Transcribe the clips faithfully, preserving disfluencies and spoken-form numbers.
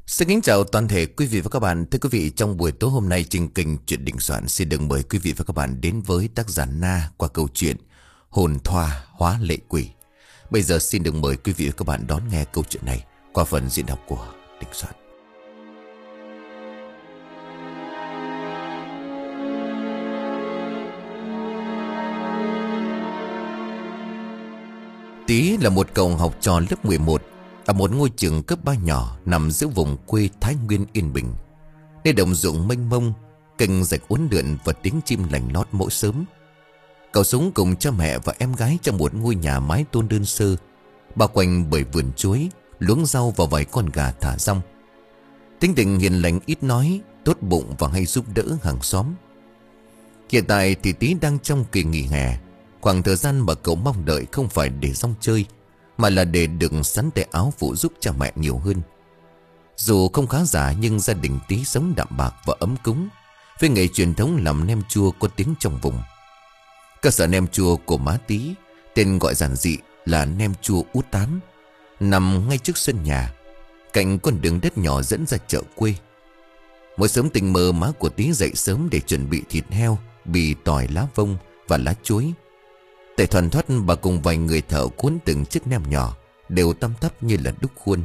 Xin kính chào toàn thể quý vị và các bạn. Thưa quý vị, trong buổi tối hôm nay chương trình Chuyện Đình Soạn xin được mời quý vị và các bạn đến với tác giả Na qua câu chuyện Hồn Thoa Hóa Lệ Quỷ. Bây giờ xin được mời quý vị và các bạn đón nghe câu chuyện này qua phần diễn đọc của Đình Soạn. Tí là một cậu học trò lớp mười một ở một ngôi trường cấp ba nhỏ nằm giữa vùng quê Thái Nguyên yên bình. Nơi đồng ruộng mênh mông, kênh rạch uốn lượn và tiếng chim lành lót mỗi sớm. Cậu sống cùng cha mẹ và em gái trong một ngôi nhà mái tôn đơn sơ, bao quanh bởi vườn chuối, luống rau và vài con gà thả rong. Tính tình hiền lành, ít nói, tốt bụng và hay giúp đỡ hàng xóm. Hiện tại thì Tí đang trong kỳ nghỉ hè, khoảng thời gian mà cậu mong đợi không phải để rong chơi, mà là để được sắn tay áo phụ giúp cha mẹ nhiều hơn. Dù không khá giả nhưng gia đình Tí sống đạm bạc và ấm cúng, với nghề truyền thống làm nem chua có tiếng trong vùng. Cơ sở nem chua của má Tí, tên gọi giản dị là nem chua Út Tám, nằm ngay trước sân nhà, cạnh con đường đất nhỏ dẫn ra chợ quê. Mỗi sớm tình mơ, má của Tí dậy sớm để chuẩn bị thịt heo, bì, tỏi, lá vông và lá chuối. Tại thoăn thoắt, bà cùng vài người thợ cuốn từng chiếc nem nhỏ, đều tăm tắp như là đúc khuôn.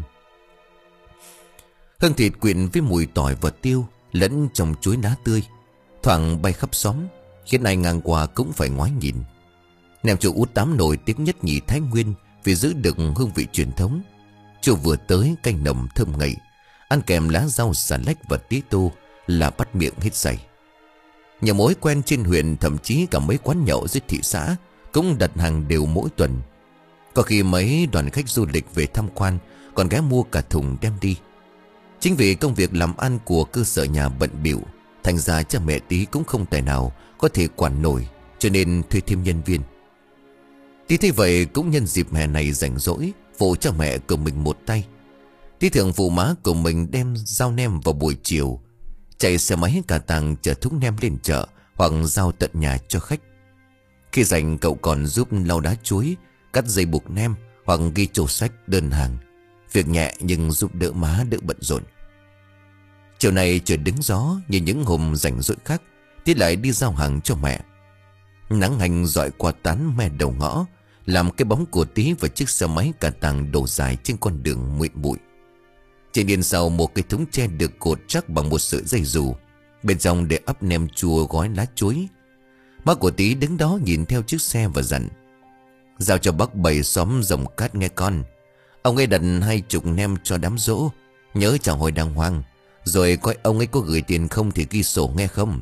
Hương thịt quyện với mùi tỏi và tiêu lẫn trong chuối lá tươi, thoảng bay khắp xóm, khiến ai ngang qua cũng phải ngoái nhìn. Nem chua Út Tám nổi tiếng nhất nhì Thái Nguyên vì giữ được hương vị truyền thống. Chua vừa tới, canh nồng thơm ngậy, ăn kèm lá rau xà lách và tí tô là bắt miệng hết say. Nhà mối quen trên huyện, thậm chí cả mấy quán nhậu dưới thị xã cũng đặt hàng đều mỗi tuần. Có khi mấy đoàn khách du lịch về tham quan còn ghé mua cả thùng đem đi. Chính vì công việc làm ăn của cơ sở nhà bận bịu, thành ra cha mẹ Tí cũng không tài nào có thể quản nổi, cho nên thuê thêm nhân viên. Tí thế vậy cũng nhân dịp hè này rảnh rỗi, phụ cha mẹ của mình một tay. Tí thường phụ má của mình đem giao nem vào buổi chiều, chạy xe máy cả tàng chở thúng nem lên chợ hoặc giao tận nhà cho khách. Khi rảnh cậu còn giúp lau đá chuối, cắt dây buộc nem hoặc ghi sổ sách đơn hàng. Việc nhẹ nhưng giúp đỡ má đỡ bận rộn. Chiều nay trời đứng gió, như những hôm rảnh rỗi khác, Tí lại đi giao hàng cho mẹ. Nắng hành dọi qua tán me đầu ngõ, làm cái bóng của Tí và chiếc xe máy cả tàng đổ dài trên con đường mịn bụi. Trên yên sau một cái thúng tre được cột chắc bằng một sợi dây dù, bên trong để ắp nem chua gói lá chuối. Má của Tí đứng đó nhìn theo chiếc xe và dặn: "Giao cho bác Bảy xóm Rồng Cát nghe con. Ông ấy đặt hai chục nem cho đám giỗ, nhớ chào hỏi đàng hoàng. Rồi coi ông ấy có gửi tiền không thì ghi sổ nghe không."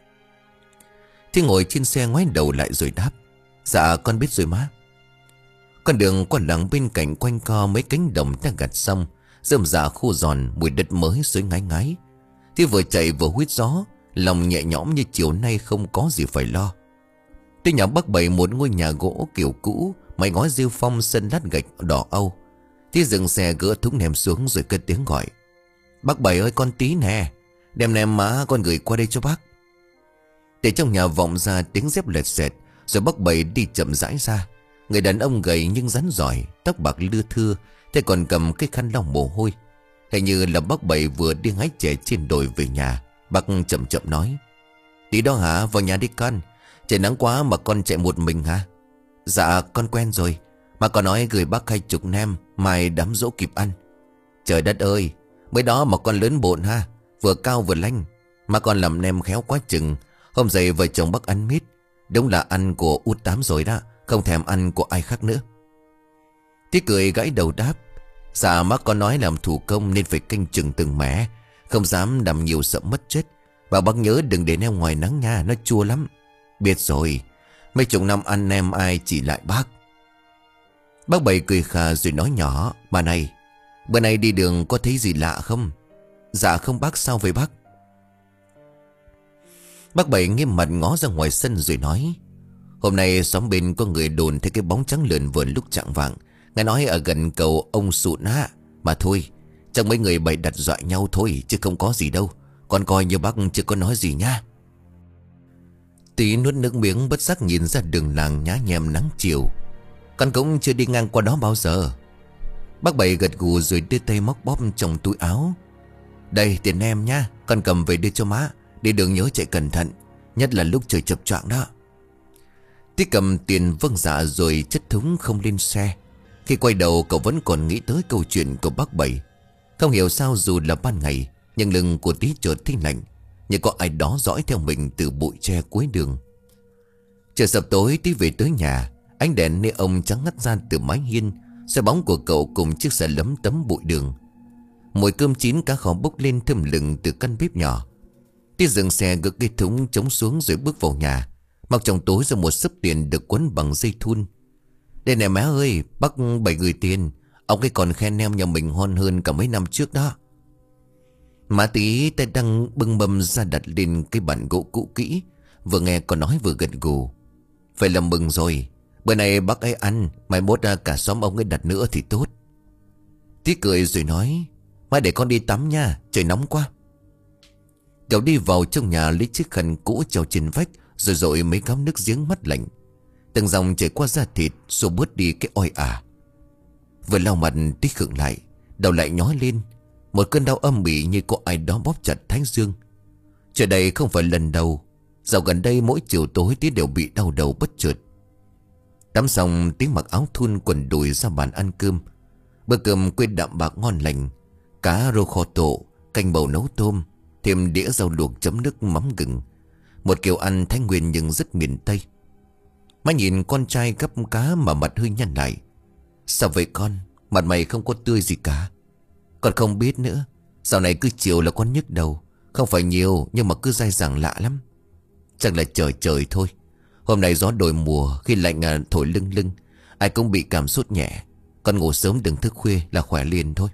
Thì ngồi trên xe ngoái đầu lại rồi đáp: "Dạ con biết rồi má." Con đường qua làng bên cạnh quanh co mấy cánh đồng đã gặt xong, rơm rạ khô giòn, mùi đất mới xối ngái ngái. Thì vừa chạy vừa huýt gió, lòng nhẹ nhõm như chiều nay không có gì phải lo. Tới nhà bác Bảy, một ngôi nhà gỗ kiểu cũ, mái ngói rêu phong, sân lát gạch đỏ âu. Thì dừng xe gỡ thúng nem xuống rồi cất tiếng gọi: "Bác Bảy ơi, con Tí nè, đem nem má con gửi qua đây cho bác." Từ trong nhà vọng ra tiếng dép lẹt xẹt, rồi bác Bảy đi chậm rãi ra. Người đàn ông gầy nhưng rắn giỏi, tóc bạc lưa thưa, thế còn cầm cái khăn lau mồ hôi. Hình như là bác Bảy vừa đi hái chè trên đồi về nhà. Bác chậm chậm nói: "Tí đó hả? Vào nhà đi con. Trời nắng quá mà con chạy một mình hả?" "Dạ con quen rồi. Mà con nói gửi bác hai chục nem, mai đám giỗ kịp ăn." "Trời đất ơi, mới đó mà con lớn bộn ha, vừa cao vừa lanh. Mà con làm nem khéo quá chừng. Hôm dậy vợ chồng bác ăn mít. Đúng là ăn của Út Tám rồi đó, không thèm ăn của ai khác nữa." Tí cười gãi đầu đáp: "Dạ má con nói làm thủ công nên phải canh chừng từng mẻ, không dám làm nhiều sợ mất chết. Bảo bác nhớ đừng để nem ngoài nắng nha, nó chua lắm." "Biết rồi, mấy chục năm ăn nem ai chỉ lại bác." Bác Bảy cười khà rồi nói nhỏ: "Bà này, bữa nay đi đường có thấy gì lạ không?" "Dạ không bác, sao vậy bác?" Bác Bảy nghiêm mặt ngó ra ngoài sân rồi nói: "Hôm nay xóm bên có người đồn thấy cái bóng trắng lượn vườn lúc chạng vạng. Nghe nói ở gần cầu ông Sụn á. Mà thôi, chắc mấy người bày đặt dọa nhau thôi, chứ không có gì đâu. Con coi như bác chưa có nói gì nha." Tí nuốt nước miếng, bất giác nhìn ra đường làng nhá nhem nắng chiều. "Con cũng chưa đi ngang qua đó bao giờ." Bác Bảy gật gù rồi đưa tay móc bóp trong túi áo. Đây tiền em nhá, con cầm về đưa cho má. Đi đường nhớ chạy cẩn thận, nhất là lúc trời chập choạng đó. Tí cầm tiền vâng dạ rồi chất thúng không lên xe. Khi quay đầu cậu vẫn còn nghĩ tới câu chuyện của bác Bảy. Không hiểu sao dù là ban ngày, nhưng lưng của Tí chợt thấy lạnh, như có ai đó dõi theo mình từ bụi tre cuối đường. Trời sập tối, Tí về tới nhà. Ánh đèn neon trắng ngắt ra từ mái hiên, soi bóng của cậu cùng chiếc xe lấm tấm bụi đường. Mùi cơm chín cá kho bốc lên thơm lừng từ căn bếp nhỏ. Tí dừng xe gỡ cây thúng chống xuống rồi bước vào nhà, mặc trong tối ra một xấp tiền được quấn bằng dây thun. Đây nè má ơi, bác Bảy gửi tiền. Ông ấy còn khen em nhà mình ngon hơn cả mấy năm trước đó. Má Tí tay đang bưng mâm ra đặt lên cái bàn gỗ cũ kỹ, vừa nghe còn nói vừa gật gù. Phải làm mừng rồi, bữa nay bác ấy ăn, mai mốt ra cả xóm ông ấy đặt nữa thì tốt. Tí cười rồi nói, mai để con đi tắm nha, trời nóng quá. Cậu đi vào trong nhà lấy chiếc khăn cũ treo trên vách, rồi dội mấy gáo nước giếng mát lạnh. Từng dòng chảy qua da thịt, xua bớt đi cái oi ả. Vừa lau mặt Tí khựng lại, đầu lại nhói lên. Một cơn đau âm ỉ như có ai đó bóp chặt thái dương. Chuyện đây không phải lần đầu. Dạo gần đây mỗi chiều tối Tí đều bị đau đầu bất chợt. Tắm xong Tí mặc áo thun quần đùi ra bàn ăn cơm. Bữa cơm quê đạm bạc ngon lành, cá rô kho tộ, canh bầu nấu tôm, thêm đĩa rau luộc chấm nước mắm gừng. Một kiểu ăn Thái Nguyên nhưng rất miền Tây. Má nhìn con trai gắp cá mà mặt hơi nhăn lại. Sao vậy con, mặt mày không có tươi gì cả. Con không biết nữa, dạo này cứ chiều là con nhức đầu. Không phải nhiều nhưng mà cứ dai dẳng lạ lắm. Chắc là trời trời thôi. Hôm nay gió đổi mùa, khi lạnh à, thổi lưng lưng, ai cũng bị cảm sốt nhẹ. Con ngủ sớm đừng thức khuya là khỏe liền thôi.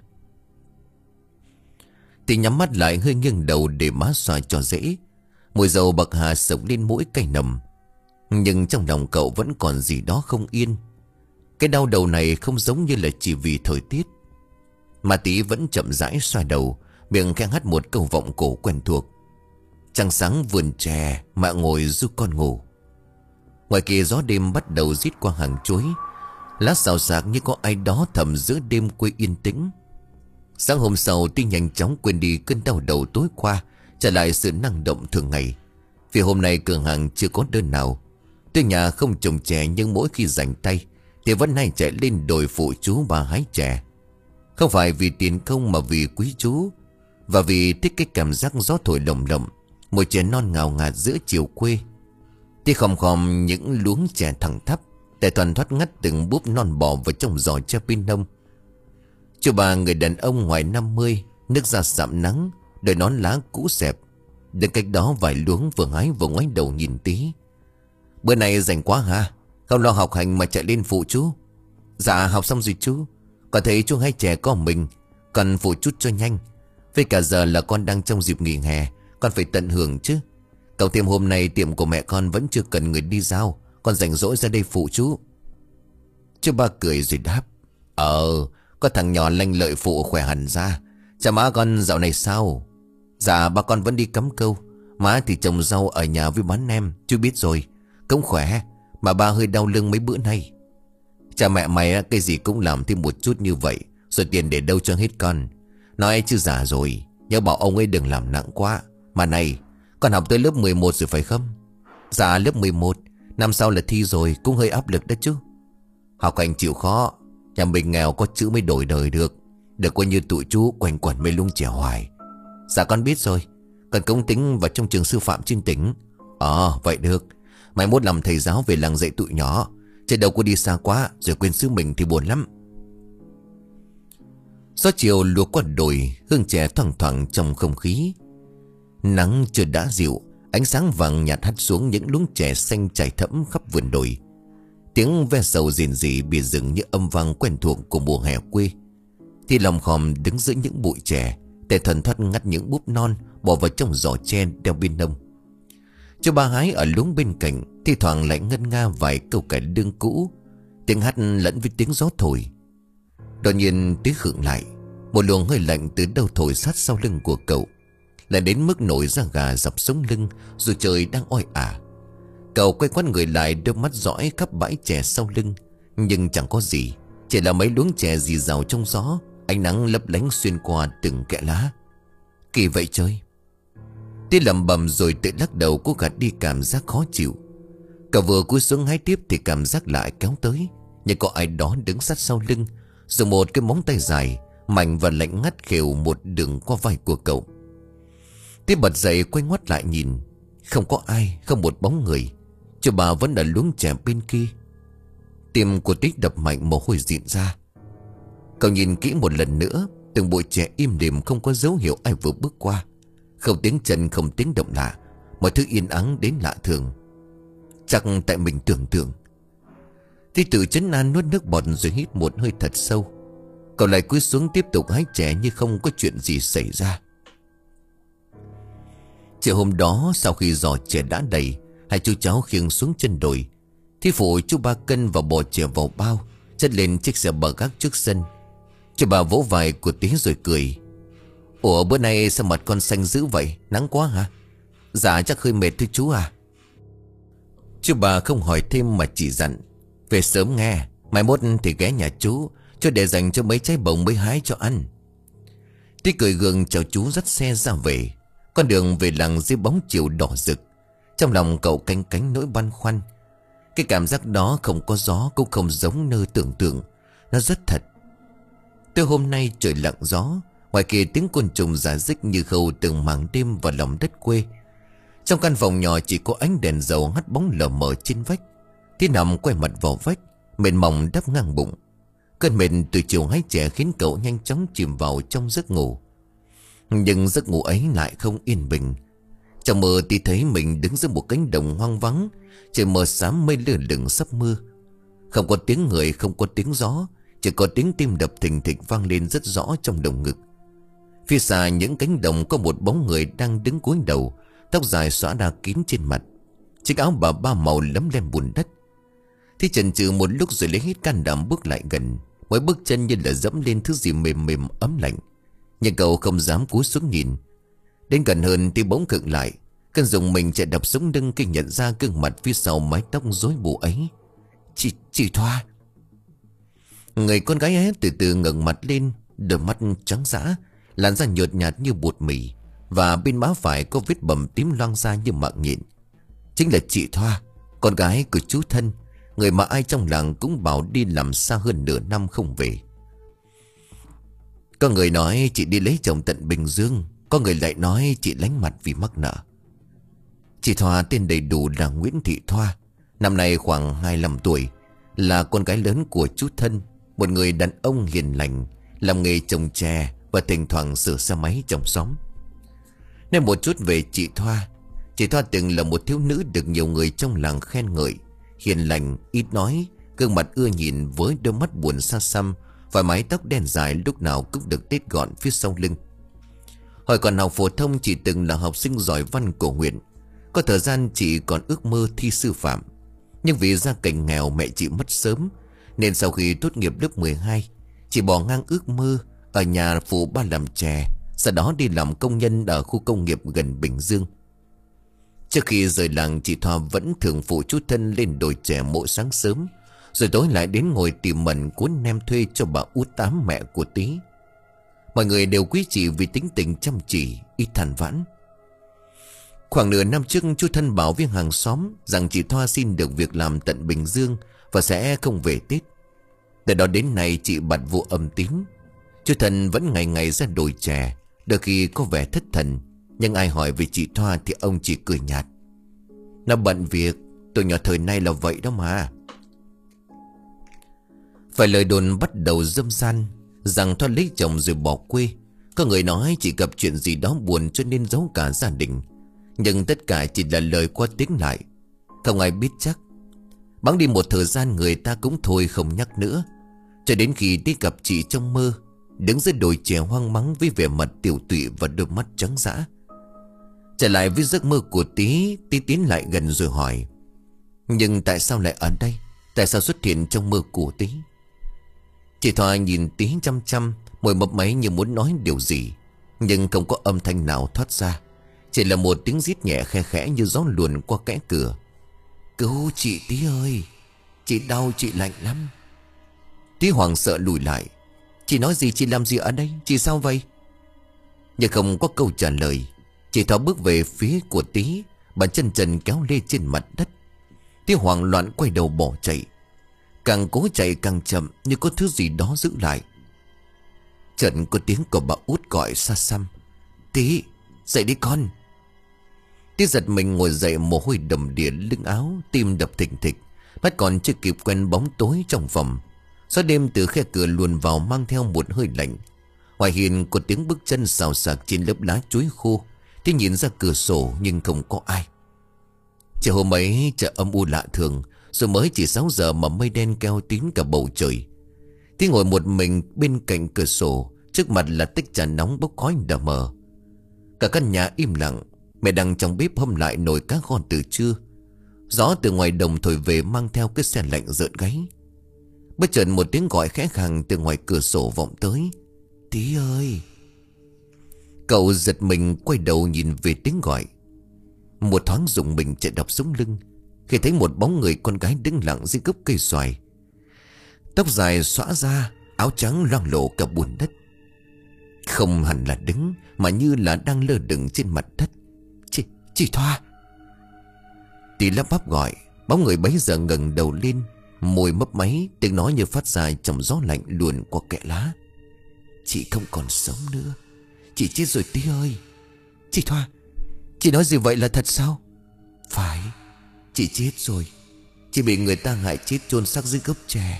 Thì nhắm mắt lại hơi nghiêng đầu để má xoa cho dễ. Mùi dầu bạc hà sộc lên mũi cay nồng. Nhưng trong lòng cậu vẫn còn gì đó không yên. Cái đau đầu này không giống như là chỉ vì thời tiết. Mà Tí vẫn chậm rãi xoa đầu, miệng khẽ hát một câu vọng cổ quen thuộc. Trăng sáng vườn chè, mẹ ngồi giúp con ngủ. Ngoài kia gió đêm bắt đầu rít qua hàng chuối. Lá xào xạc như có ai đó thầm giữa đêm quê yên tĩnh. Sáng hôm sau Tí nhanh chóng quên đi cơn đau đầu tối qua, trở lại sự năng động thường ngày. Vì hôm nay cửa hàng chưa có đơn nào. Tuy nhà không trồng chè nhưng mỗi khi rảnh tay thì vẫn hay chạy lên đồi phụ chú bà hái chè. Không phải vì tiền công mà vì quý chú. Và vì thích cái cảm giác gió thổi lồng lộng, mùi chè non ngào ngạt giữa chiều quê. Tí khom khom những luống chè thẳng thắp, để toàn thoát ngắt từng búp non bò vào trong giò che pin nông. Chú bà người đàn ông ngoài năm mươi, nước da sạm nắng, đội nón lá cũ xẹp. Đứng cách đó vài luống vừa hái vừa ngoái đầu nhìn Tí. Bữa nay rảnh quá hả? Không lo học hành mà chạy lên phụ chú? Dạ học xong rồi chú. Con thấy chú hay trẻ con mình, cần phụ chút cho nhanh. Với cả giờ là con đang trong dịp nghỉ hè, con phải tận hưởng chứ. Cậu thêm hôm nay tiệm của mẹ con vẫn chưa cần người đi giao, con rảnh rỗi ra đây phụ chú. Chú ba cười rồi đáp. Ờ, có thằng nhỏ lanh lợi phụ khỏe hẳn ra. Chà má con dạo này sao? Dạ ba con vẫn đi cắm câu. Má thì trồng rau ở nhà với bán nem, chú biết rồi. Cũng khỏe, mà ba hơi đau lưng mấy bữa nay. Cha mẹ mày cái gì cũng làm thêm một chút như vậy, rồi tiền để đâu cho hết con. Nói chứ già rồi, nhớ bảo ông ấy đừng làm nặng quá. Mà này, con học tới lớp mười một rồi phải không? Dạ lớp mười một, năm sau là thi rồi, cũng hơi áp lực đó chứ. Học hành chịu khó, nhà mình nghèo có chữ mới đổi đời được. Được coi như tụi chú quanh quẩn mấy lung trẻ hoài. Dạ con biết rồi, con cũng tính vào trong trường sư phạm trên tỉnh. Ờ vậy được, mai mốt làm thầy giáo về làng dạy tụi nhỏ, chứ đâu có đi xa quá rồi quên xứ mình thì buồn lắm. Gió chiều lùa qua đồi, hương chè thoang thoảng trong không khí. Nắng chưa đã dịu, ánh sáng vàng nhạt hắt xuống những luống chè xanh trải thẫm khắp vườn đồi. Tiếng ve sầu rền rỉ bìa rừng như âm vang quen thuộc của mùa hè quê. Thì lòng khòm đứng giữa những bụi chè, để thuần thoát ngắt những búp non bỏ vào trong giỏ tre đeo bên nông. Chú ba hái ở luống bên cạnh, thi thoảng lại ngân nga vài câu cải lương cũ, tiếng hát lẫn với tiếng gió thổi. Đột nhiên Tí khựng lại, một luồng hơi lạnh từ đâu thổi sát sau lưng của cậu, lại đến mức nổi da gà dọc sống lưng dù trời đang oi ả. Cậu quay quắt người lại, đôi mắt dõi khắp bãi chè sau lưng, nhưng chẳng có gì, chỉ là mấy luống chè rì rào trong gió, ánh nắng lấp lánh xuyên qua từng kẽ lá. Kỳ vậy trời. Tí lầm bầm rồi tự lắc đầu, cố gạt đi cảm giác khó chịu. Cậu vừa cúi xuống hái tiếp thì cảm giác lại kéo tới, như có ai đó đứng sát sau lưng, dùng một cái móng tay dài mạnh và lạnh ngắt khều một đường qua vai của cậu. Tí bật dậy quay ngoắt lại nhìn. Không có ai, không một bóng người. Chú bà vẫn ở luống chè bên kia. Tim của Tí đập mạnh, mồ hôi rịn ra. Cậu nhìn kỹ một lần nữa, từng bụi chè im lìm, không có dấu hiệu ai vừa bước qua. Không tiếng chân, không tiếng động lạ, mọi thứ yên ắng đến lạ thường. Chắc tại mình tưởng tượng. Tí tự trấn an nuốt nước bọt rồi hít một hơi thật sâu. Cậu lại cúi xuống tiếp tục hái chè như không có chuyện gì xảy ra. Chiều hôm đó, sau khi giỏ chè đã đầy, hai chú cháu khiêng xuống chân đồi. Thì phụ chú Ba cân và bò chè vào bao, chất lên chiếc xe bờ gác trước sân. Chú Ba vỗ vai của Tí rồi cười. Ủa, bữa nay sao mặt con xanh dữ vậy? Nắng quá hả? Dạ chắc hơi mệt thôi chú à. Chú Ba không hỏi thêm mà chỉ dặn. Về sớm nghe, mai mốt thì ghé nhà chú, cho để dành cho mấy trái bồng mới hái cho ăn. Tí cười gượng chào chú dắt xe ra về. Con đường về làng dưới bóng chiều đỏ rực. Trong lòng cậu canh cánh nỗi băn khoăn. Cái cảm giác đó không có gió, cũng không giống nơi tưởng tượng. Nó rất thật. Từ hôm nay trời lặng gió, ngoài kia tiếng côn trùng rả rích như khâu từng mảng đêm vào lòng đất quê. Trong căn phòng nhỏ chỉ có ánh đèn dầu hắt bóng lờ mờ trên vách. Tí nằm quay mặt vào vách, mệt mỏng đắp ngang bụng. Cơn mệt từ chiều hái chè khiến cậu nhanh chóng chìm vào trong giấc ngủ. Nhưng giấc ngủ ấy lại không yên bình. Trong mơ Tí thấy mình đứng giữa một cánh đồng hoang vắng. Trời mờ xám, mây lơ lửng sắp mưa. Không có tiếng người, không có tiếng gió, chỉ có tiếng tim đập thình thịch vang lên rất rõ trong lồng ngực. Phía xa những cánh đồng có một bóng người đang đứng cúi đầu, tóc dài xõa đa kín trên mặt. Chiếc áo bà ba màu lấm lem bùn đất. Thì chần chừ một lúc rồi lấy hết can đảm bước lại gần. Mỗi bước chân như là dẫm lên thứ gì mềm mềm ấm lạnh. Nhưng cậu không dám cúi xuống nhìn. Đến gần hơn thì bỗng khựng lại. Cơn dùng mình chạy đập xuống lưng khi nhận ra gương mặt phía sau mái tóc rối bù ấy. Chị, chị Thoa. Người con gái ấy từ từ ngẩng mặt lên, đôi mắt trắng dã, làn da nhợt nhạt như bột mì, và bên má phải có vết bầm tím loang ra như mạng nhện. Chính là chị Thoa, con gái của chú Thân, người mà ai trong làng cũng bảo đi làm xa hơn nửa năm không về. Có người nói chị đi lấy chồng tận Bình Dương, có người lại nói chị lánh mặt vì mắc nợ. Chị Thoa tên đầy đủ là Nguyễn Thị Thoa, năm nay khoảng hai mươi lăm tuổi, là con gái lớn của chú Thân, một người đàn ông hiền lành, làm nghề trồng chè và thỉnh thoảng sửa xe máy trong xóm. Nên một chút về chị Thoa. Chị Thoa từng là một thiếu nữ được nhiều người trong làng khen ngợi, hiền lành, ít nói, gương mặt ưa nhìn với đôi mắt buồn xa xăm và mái tóc đen dài lúc nào cũng được tết gọn phía sau lưng. Hồi còn học phổ thông chị từng là học sinh giỏi văn của huyện. Có thời gian chị còn ước mơ thi sư phạm. Nhưng vì gia cảnh nghèo mẹ chị mất sớm, nên sau khi tốt nghiệp lớp mười hai, chị bỏ ngang ước mơ, ở nhà phụ ba làm chè, sau đó đi làm công nhân ở khu công nghiệp gần Bình Dương. Trước khi rời làng, chị Thoa vẫn thường phụ chú Thân lên đồi chè mỗi sáng sớm, rồi tối lại đến ngồi tìm mẩn cuốn nem thuê cho bà Út Tám, mẹ của Tí. Mọi người đều quý chị vì tính tình chăm chỉ, ít than vãn. Khoảng nửa năm trước, chú Thân bảo với hàng xóm rằng chị Thoa xin được việc làm tận Bình Dương và sẽ không về Tết. Từ đó đến nay chị bặt vô âm tín. Chú Thân vẫn ngày ngày ra đồi chè, đôi khi có vẻ thất thần, nhưng ai hỏi về chị Thoa thì ông chỉ cười nhạt. Nó bận việc, tụi nhỏ thời nay là vậy đó mà. Phải lời đồn bắt đầu râm ran rằng Thoa lấy chồng rồi bỏ quê. Có người nói chị gặp chuyện gì đó buồn cho nên giấu cả gia đình. Nhưng tất cả chỉ là lời qua tiếng lại, không ai biết chắc. Bẵng đi một thời gian người ta cũng thôi không nhắc nữa. Cho đến khi đi gặp chị trong mơ, đứng dưới đồi chè hoang vắng với vẻ mặt tiểu tụy và đôi mắt trắng dã. Trở lại với giấc mơ của Tí, Tí tiến lại gần rồi hỏi: nhưng tại sao lại ở đây? Tại sao xuất hiện trong mơ của Tí? Chị Thoa nhìn Tí chăm chăm, môi mấp máy như muốn nói điều gì, nhưng không có âm thanh nào thoát ra. Chỉ là một tiếng rít nhẹ khe khẽ như gió luồn qua kẽ cửa. Cứu chị Tí ơi, chị đau, chị lạnh lắm. Tí hoảng sợ lùi lại. Chị nói gì, chị làm gì ở đây, chị sao vậy? Nhưng không có câu trả lời. Chị Thoa bước về phía của Tí, bàn chân trần kéo lê trên mặt đất. Tí hoảng loạn quay đầu bỏ chạy. Càng cố chạy càng chậm, như có thứ gì đó giữ lại. Chợt có tiếng của bà Út gọi xa xăm: Tí, dậy đi con. Tí giật mình ngồi dậy, mồ hôi đầm đìa lưng áo, tim đập thình thịch. Mắt còn chưa kịp quen bóng tối trong phòng. Gió đêm từ khe cửa luồn vào mang theo một hơi lạnh. Ngoài hiên có tiếng bước chân xào xạc trên lớp lá chuối khô. Tí nhìn ra cửa sổ nhưng không có ai. Chiều hôm ấy trời âm u lạ thường. Rồi mới chỉ sáu giờ mà mây đen keo kín cả bầu trời. Tí ngồi một mình bên cạnh cửa sổ. Trước mặt là tích trà nóng bốc khói đờ mờ. Cả căn nhà im lặng. Mẹ đang trong bếp hâm lại nồi cá kho từ trưa. Gió từ ngoài đồng thổi về mang theo cái xe lạnh rợn gáy. Bất chợt một tiếng gọi khẽ khàng từ ngoài cửa sổ vọng tới: Tí ơi. Cậu giật mình quay đầu nhìn về tiếng gọi. Một thoáng rùng mình chạy đập xuống lưng khi thấy một bóng người con gái đứng lặng dưới gốc cây xoài. Tóc dài xõa ra, áo trắng loang lổ cả bùn đất. Không hẳn là đứng, mà như là đang lơ lửng trên mặt đất. Chị, chị Thoa. Tí lắp bắp gọi. Bóng người bấy giờ ngẩng đầu lên, môi mấp máy, tiếng nói như phát ra trong gió lạnh luồn qua kẽ lá: Chị không còn sống nữa. Chị chết rồi Tí ơi. Chị Thoa, chị nói gì vậy, là thật sao? Phải, chị chết rồi. Chị bị người ta hại chết chôn xác dưới gốc chè.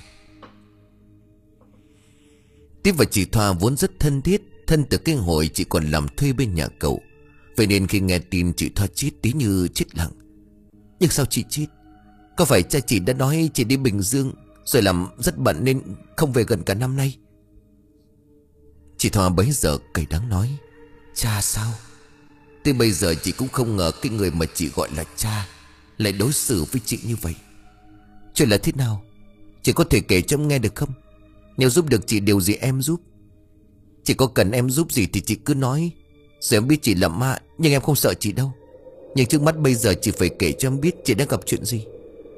Tí và chị Thoa vốn rất thân thiết, thân từ cái hồi chị còn làm thuê bên nhà cậu. Vậy nên khi nghe tin chị Thoa chết, Tí như chết lặng. Nhưng sao chị chết? Có phải cha chị đã nói chị đi Bình Dương rồi làm rất bận nên không về gần cả năm nay? Chị Thoa bấy giờ cay đắng nói: Cha sao? Tới bây giờ chị cũng không ngờ cái người mà chị gọi là cha lại đối xử với chị như vậy. Chuyện là thế nào? Chị có thể kể cho em nghe được không? Nếu giúp được chị điều gì em giúp. Chị có cần em giúp gì thì chị cứ nói. Rồi em biết chị là ma, nhưng em không sợ chị đâu. Nhưng trước mắt bây giờ chị phải kể cho em biết chị đã gặp chuyện gì.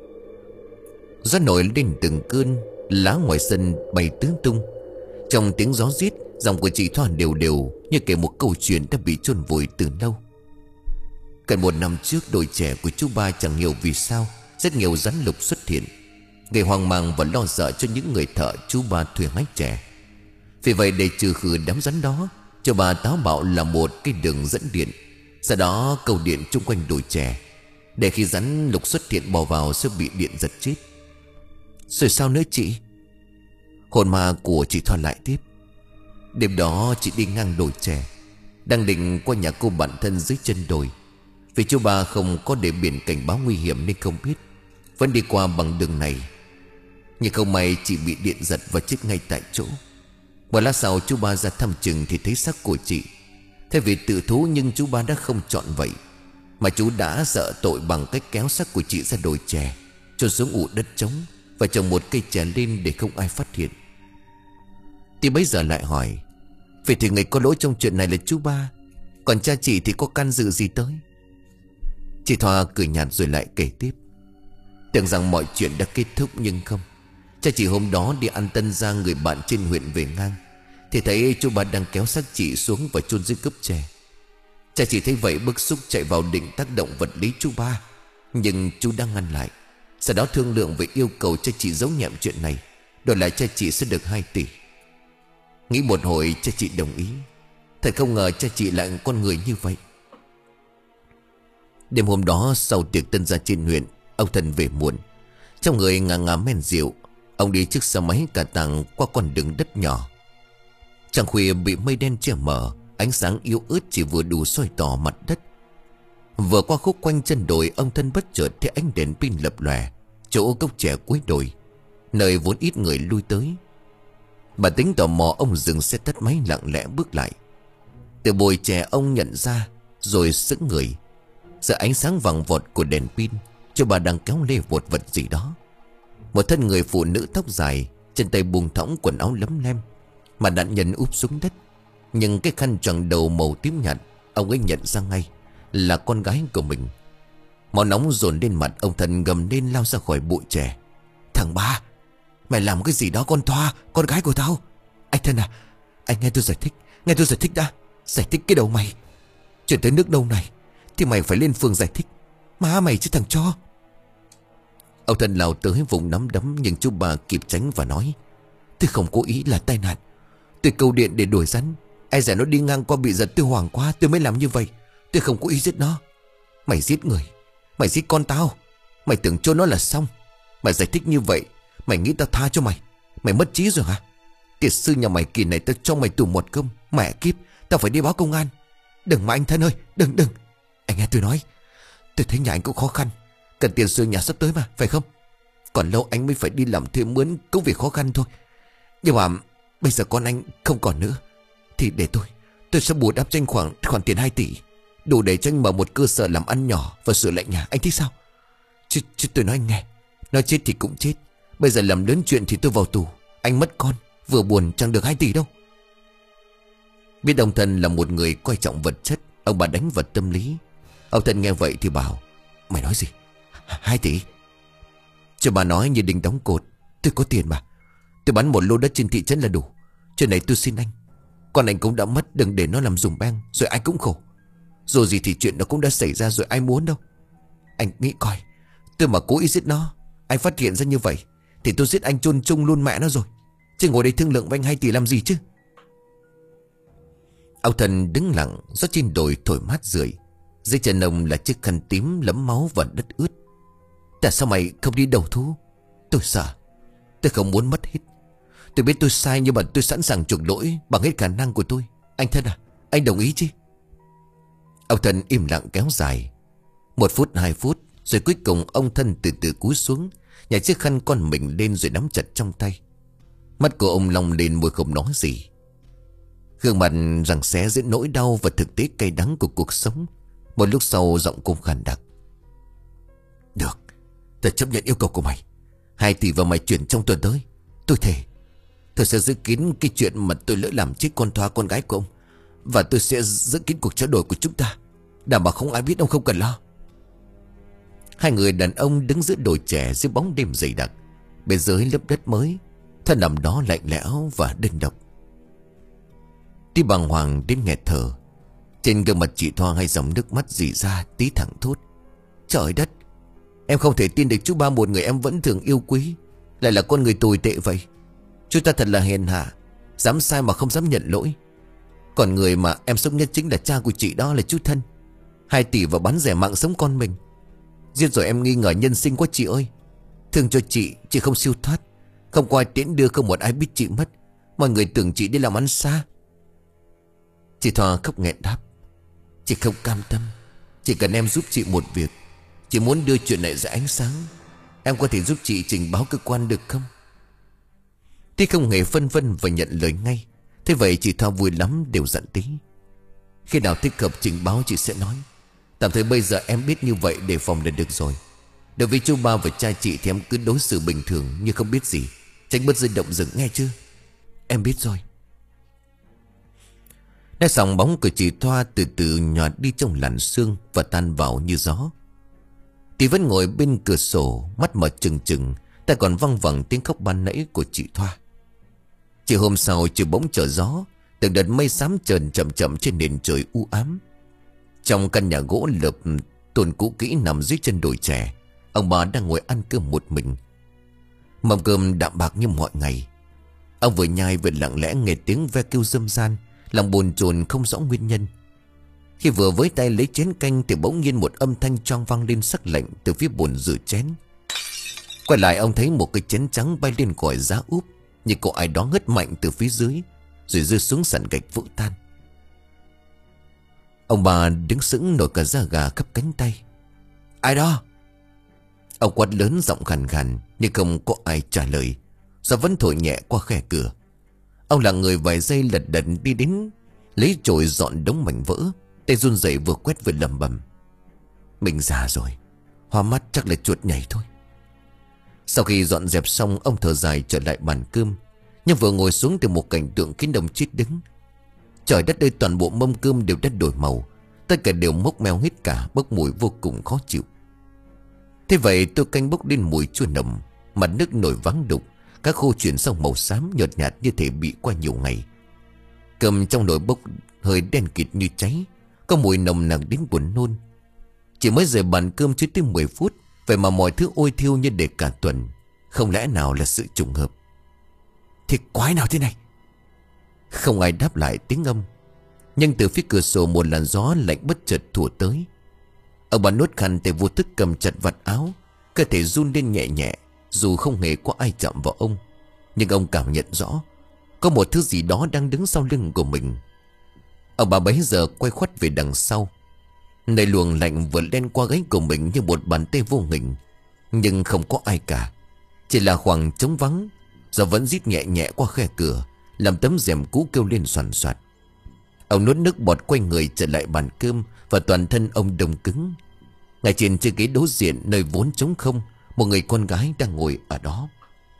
Gió nổi lên từng cơn, lá ngoài sân bay tứ tung. Trong tiếng gió rít, giọng của chị Thoa đều đều như kể một câu chuyện đã bị chôn vùi từ lâu. Gần một năm trước, đồi chè của chú Ba chẳng hiểu vì sao rất nhiều rắn lục xuất hiện, gây hoang mang và lo sợ cho những người thợ chú Ba thuê hái chè. Vì vậy để trừ khử đám rắn đó, chú Ba táo bạo là một cái đường dẫn điện, sau đó cầu điện chung quanh đồi chè, để khi rắn lục xuất hiện bò vào sẽ bị điện giật chết. Rồi sao nữa chị? Hồn ma của chị Thoa lại tiếp: Đêm đó chị đi ngang đồi chè, đang định qua nhà cô bạn thân dưới chân đồi. Vì chú Ba không có để biển cảnh báo nguy hiểm nên không biết, vẫn đi qua bằng đường này. Nhưng không may chị bị điện giật và chết ngay tại chỗ. Một lát sau chú Ba ra thăm chừng thì thấy xác của chị. Thay vì tự thú, nhưng chú Ba đã không chọn vậy, mà chú đã sợ tội bằng cách kéo xác của chị ra đồi chè, chôn xuống ụ đất trống và trồng một cây chè lên để không ai phát hiện. Thì bấy giờ lại hỏi: Vậy thì người có lỗi trong chuyện này là chú Ba, còn cha chị thì có can dự gì tới? Chị Thoa cười nhạt rồi lại kể tiếp: Tưởng rằng mọi chuyện đã kết thúc nhưng không. Cha chị hôm đó đi ăn tân gia người bạn trên huyện về ngang, thì thấy chú Ba đang kéo xác chị xuống và chôn dưới gốc chè. Cha chị thấy vậy bức xúc chạy vào định tác động vật lý chú Ba, nhưng chú đang ngăn lại. Sau đó thương lượng với yêu cầu cha chị giấu nhẹm chuyện này, đổi lại cha chị sẽ được hai tỷ. Nghĩ một hồi cha chị đồng ý. Thật không ngờ cha chị lại là con người như vậy. Đêm hôm đó sau tiệc tân gia trên huyện, ông Thân về muộn. Trong người ngà ngà men rượu, ông đi chiếc xe máy cà tàng qua con đường đất nhỏ. Trăng khuya bị mây đen che mờ, ánh sáng yếu ớt chỉ vừa đủ soi tỏ mặt đất. Vừa qua khúc quanh chân đồi, ông Thân bất chợt thấy ánh đèn pin lập lòe chỗ gốc chè cuối đồi, nơi vốn ít người lui tới. Bà tính tò mò, ông dừng xe tắt máy lặng lẽ bước lại. Từ bụi chè ông nhận ra rồi sững người. Giữa ánh sáng vàng vọt của đèn pin, cho bà đang kéo lê một vật gì đó. Một thân người phụ nữ tóc dài, chân tay buông thõng, quần áo lấm lem, mà nạn nhân úp xuống đất. Nhưng cái khăn choàng đầu màu tím nhạt, ông ấy nhận ra ngay là con gái của mình. Máu nóng dồn lên mặt, ông Thân gầm lên lao ra khỏi bụi chè: Thằng Ba, mày làm cái gì đó con Thoa, con gái của tao? Anh Thân à, anh nghe tôi giải thích, nghe tôi giải thích đã. Giải thích cái đầu mày? Chuyện tới nước đâu này thì mày phải lên phường giải thích. Má mày chứ thằng cho. Ông Thân lao tới vùng nắm đấm, nhưng chú ba kịp tránh và nói: Tôi không cố ý, là tai nạn. Tôi câu điện để đuổi rắn. Ai dè nó đi ngang qua bị giật, tôi hoảng quá tôi mới làm như vậy. Tôi không cố ý giết nó. Mày giết người, mày giết con tao. Mày tưởng cho nó là xong. Mày giải thích như vậy, mày nghĩ tao tha cho mày? Mày mất trí rồi hả? Tiệt sư nhà mày kỳ này tao cho mày tù một công. Mẹ kiếp, tao phải đi báo công an. Đừng mà anh Thân ơi, đừng đừng. Anh nghe tôi nói, tôi thấy nhà anh cũng khó khăn, cần tiền sửa nhà sắp tới mà, phải không? Còn lâu anh mới phải đi làm thuê mướn, công việc khó khăn thôi. Nhưng mà bây giờ con anh không còn nữa, thì để tôi Tôi sẽ bù đắp cho anh khoảng, khoảng tiền hai tỷ, đủ để cho anh mở một cơ sở làm ăn nhỏ và sửa lại nhà. Anh thích sao? Chứ, chứ tôi nói anh nghe, nói chết thì cũng chết. Bây giờ làm lớn chuyện thì tôi vào tù, anh mất con, vừa buồn chẳng được hai tỷ đâu. Biết ông Thân là một người coi trọng vật chất, ông bà đánh vật tâm lý. Ông Thân nghe vậy thì bảo: Mày nói gì? Hai tỷ? Cho bà nói như đinh đóng cột. Tôi có tiền mà. Tôi bán một lô đất trên thị trấn là đủ. Chuyện này tôi xin anh. Con anh cũng đã mất, đừng để nó làm dùng beng, rồi anh cũng khổ. Dù gì thì chuyện nó cũng đã xảy ra rồi, ai muốn đâu. Anh nghĩ coi, tôi mà cố ý giết nó, anh phát hiện ra như vậy thì tôi giết anh chôn chung luôn mẹ nó rồi. Chứ ngồi đây thương lượng với anh hai tỷ làm gì chứ? Ông Thân đứng lặng, gió trên đồi thổi mát rượi. Dưới chân ông là chiếc khăn tím lấm máu và đất ướt. Tại sao mày không đi đầu thú? Tôi sợ, tôi không muốn mất hết. Tôi biết tôi sai, nhưng mà tôi sẵn sàng chuộc lỗi bằng hết khả năng của tôi. Anh Thân à, anh đồng ý chứ? Ông Thân im lặng kéo dài. Một phút, hai phút, rồi cuối cùng ông Thân từ từ cúi xuống, nhảy chiếc khăn con mình lên rồi nắm chặt trong tay. Mắt của ông long lên, môi không nói gì. Gương mặt rằng xé giữa nỗi đau và thực tế cay đắng của cuộc sống. Một lúc sau giọng cũng khàn đặc: Được, tôi chấp nhận yêu cầu của mày. Hai tỷ và mày chuyển trong tuần tới. Tôi thề tôi sẽ giữ kín cái chuyện mà tôi lỡ làm chết con Thoa, con gái của ông. Và tôi sẽ giữ kín cuộc trao đổi của chúng ta, đảm bảo không ai biết, ông không cần lo. Hai người đàn ông đứng giữa đồi chè dưới bóng đêm dày đặc. Bên dưới lớp đất mới, thân nằm đó lạnh lẽo và đơn độc. Tí bàng hoàng đến nghẹt thở. Trên gương mặt chị Thoa hai dòng nước mắt rỉ ra, tí thẳng thốt: Trời đất, em không thể tin được chú ba, một người em vẫn thường yêu quý, lại là con người tồi tệ vậy. Chú ta thật là hèn hạ, dám sai mà không dám nhận lỗi. Còn người mà em sống nhất chính là cha của chị, đó là chú Thân. Hai tỷ và bán rẻ mạng sống con mình. Giết rồi em nghi ngờ nhân sinh quá chị ơi. Thương cho chị, chị không siêu thoát, không có ai tiễn đưa, không một ai biết chị mất. Mọi người tưởng chị đi làm ăn xa. Chị Thoa khóc nghẹn đáp: Chị không cam tâm. Chỉ cần em giúp chị một việc, chị muốn đưa chuyện này ra ánh sáng. Em có thể giúp chị trình báo cơ quan được không? Tí không hề phân vân và nhận lời ngay. Thế vậy chị Thoa vui lắm, đều dặn Tí: Khi nào thích hợp trình báo chị sẽ nói. Tạm thời bây giờ em biết như vậy để phòng là được rồi. Đối với chú ba và cha chị thì em cứ đối xử bình thường như không biết gì, tránh bớt dây động rừng, nghe chưa? Em biết rồi. Nói xong, bóng của chị Thoa từ từ nhòa đi trong làn sương và tan vào như gió. Tí vẫn ngồi bên cửa sổ, mắt mở trừng trừng, ta còn văng vẳng tiếng khóc ban nãy của chị Thoa. Chỉ hôm sau trời bỗng trở gió, từng đợt mây xám trần chậm chậm trên nền trời u ám. Trong căn nhà gỗ lợp tồn cũ kỹ nằm dưới chân đồi chè, ông bà đang ngồi ăn cơm một mình. Mâm cơm đạm bạc như mọi ngày. Ông vừa nhai vừa lặng lẽ nghe tiếng ve kêu râm ran, lòng bồn chồn không rõ nguyên nhân. Khi vừa với tay lấy chén canh thì bỗng nhiên một âm thanh choang vang lên sắc lạnh từ phía bồn rửa chén. Quay lại, ông thấy một cái chén trắng bay lên khỏi giá úp, như có ai đó ngất mạnh từ phía dưới, rồi rơi xuống sàn gạch vỡ tan. Ông bà đứng sững nổi cả da gà khắp cánh tay. Ai đó? Ông quát lớn giọng khàn khàn, nhưng không có ai trả lời. Gió vẫn thổi nhẹ qua khe cửa. Ông lặng người vài giây, lật đật đi đến lấy chổi dọn đống mảnh vỡ, tay run rẩy vừa quét vừa lẩm bẩm: Mình già rồi, hoa mắt chắc là chuột nhảy thôi. Sau khi dọn dẹp xong, ông thở dài trở lại bàn cơm, nhưng vừa ngồi xuống thì một cảnh tượng khiến ông chết đứng. Trời đất ơi, toàn bộ mâm cơm đều đã đổi màu, tất cả đều mốc meo hết cả, bốc mùi vô cùng khó chịu. Thế vậy tô canh bốc lên mùi chua nồng, mặt nước nổi váng đục, các khô chuyển sang màu xám nhợt nhạt như thể bị qua nhiều ngày. Cơm trong nồi bốc hơi đen kịt như cháy, có mùi nồng nặc đến buồn nôn. Chỉ mới rời bàn cơm chưa tới mười phút, vậy mà mọi thứ ôi thiêu như để cả tuần. Không lẽ nào là sự trùng hợp? Thì quái nào thế này? Không ai đáp lại tiếng âm. Nhưng từ phía cửa sổ một làn gió lạnh bất chợt thổi tới. Ông bà nuốt khăn tay vô thức cầm chặt vạt áo, cơ thể run lên nhẹ nhẹ. Dù không hề có ai chạm vào ông, nhưng ông cảm nhận rõ có một thứ gì đó đang đứng sau lưng của mình. Ông bà bấy giờ quay khoắt về đằng sau. Nơi luồng lạnh vượt lên qua gáy của mình như một bàn tay vô hình. Nhưng không có ai cả, chỉ là khoảng trống vắng. Gió vẫn rít nhẹ nhẹ qua khe cửa, làm tấm rèm cũ kêu lên xoàn xoạt. Ông nuốt nước bọt quay người trở lại bàn cơm, và toàn thân ông đông cứng. Ngay trên chiếc ghế đối diện nơi vốn trống không, một người con gái đang ngồi ở đó.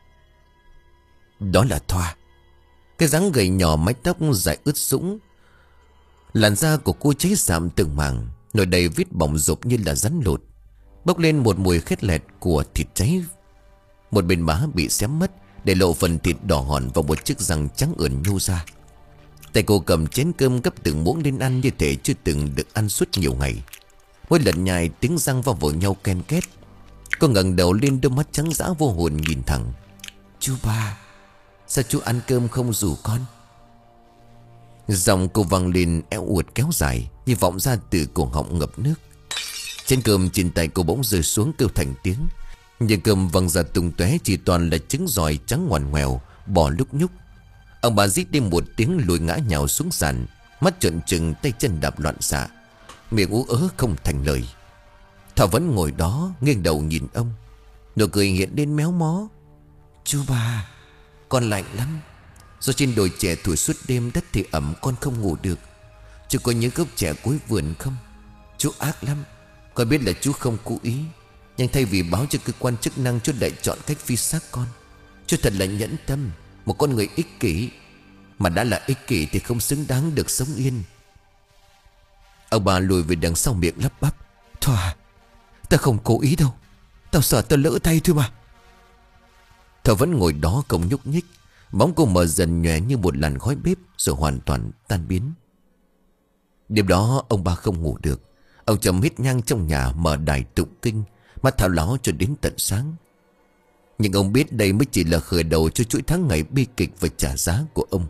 Đó là Thoa. Cái dáng gầy nhỏ, mái tóc dài ướt sũng. Làn da của cô cháy xạm từng mảng, nổi đầy vết bỏng rộp như là rắn lột, bốc lên một mùi khét lẹt của thịt cháy. Một bên má bị xém mất, để lộ phần thịt đỏ hòn và một chiếc răng trắng ưỡn nhô ra. Tay cô cầm chén cơm gấp từng muỗng lên ăn như thể chưa từng được ăn suốt nhiều ngày. Mỗi lần nhai tiếng răng vào vào nhau ken két. Cô ngẩng đầu lên, đôi mắt trắng dã vô hồn nhìn thẳng. Chú ba, sao chú ăn cơm không rủ con? Giọng cô vang lên éo uột kéo dài, như vọng ra từ cổ họng ngập nước. Chén cơm trên tay cô bỗng rơi xuống kêu thành tiếng. Nhưng cơm văng ra tung tóe chỉ toàn là trứng giòi trắng ngoằn ngoèo, bò lúc nhúc. Ông bà rít đi một tiếng lùi ngã nhào xuống sàn, mắt trợn trừng, tay chân đạp loạn xạ, miệng ú ớ không thành lời. Thảo vẫn ngồi đó nghiêng đầu nhìn ông, nụ cười hiện lên méo mó. Chú ba, con lạnh lắm. Do trên đồi chè thổi suốt đêm, đất thì ẩm, con không ngủ được. Chú có những gốc chè cuối vườn không? Chú ác lắm. Con biết là chú không cố ý, nhưng thay vì báo cho cơ quan chức năng, chú lại chọn cách phi xác con. Chú thật là nhẫn tâm, một con người ích kỷ. Mà đã là ích kỷ thì không xứng đáng được sống yên. Ông bà lùi về đằng sau, miệng lắp bắp. Thoa, ta không cố ý đâu, tao sợ tao lỡ tay thôi mà. Thảo vẫn ngồi đó không nhúc nhích. Bóng cô mờ dần nhòe như một làn khói bếp, rồi hoàn toàn tan biến. Đêm đó ông bà không ngủ được. Ông trầm hít nhang trong nhà, mở đài tụng kinh, mắt thao láo cho đến tận sáng. Nhưng ông biết đây mới chỉ là khởi đầu cho chuỗi tháng ngày bi kịch và trả giá của ông.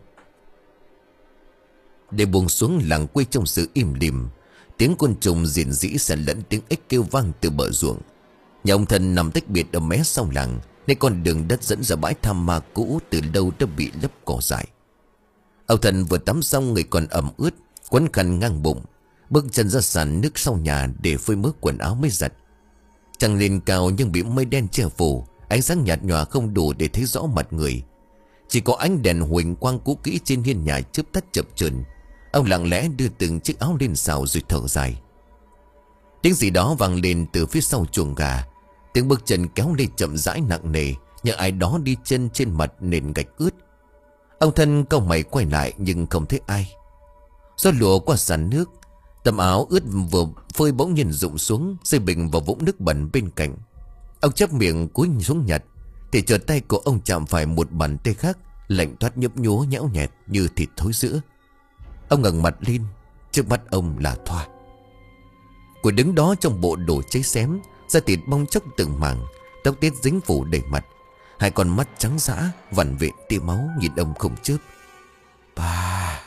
Để buông xuống làng quê trong sự im lìm, tiếng côn trùng rền rĩ xen lẫn tiếng ếch kêu vang từ bờ ruộng. Nhà ông Thân nằm tách biệt ở mé sau làng, nên con đường đất dẫn ra bãi tham ma cũ từ lâu đã bị lấp cỏ dại. Ông Thân vừa tắm xong, người còn ẩm ướt, quấn khăn ngang bụng, bước chân ra sàn nước sau nhà để phơi mớ quần áo mới giặt. Trăng lên cao nhưng bị mây đen che phủ, ánh sáng nhạt nhòa không đủ để thấy rõ mặt người. Chỉ có ánh đèn huỳnh quang cũ kỹ trên hiên nhà chớp tắt chập chờn. Ông lặng lẽ đưa từng chiếc áo lên xào rồi thở dài. Tiếng gì đó vang lên từ phía sau chuồng gà. Tiếng bước chân kéo lên chậm rãi nặng nề, như ai đó đi chân trên mặt nền gạch ướt. Ông Thân cau mày quay lại nhưng không thấy ai. Gió lùa qua sàn nước, tấm áo ướt vừa phơi bỗng nhiên rụng xuống, rơi bình vào vũng nước bẩn bên cạnh. Ông chép miệng cúi xuống nhặt, thì chợt tay của ông chạm phải một bàn tay khác, lạnh toát nhấp nhúa nhão nhẹt như thịt thối rữa. Ông ngẩng mặt lên, trước mắt ông là Thoa. Cô đứng đó trong bộ đồ cháy xém, da thịt bong chóc từng mảng, tóc tết dính phủ đầy mặt, hai con mắt trắng dã vằn vện tia máu nhìn ông không chớp. Ba.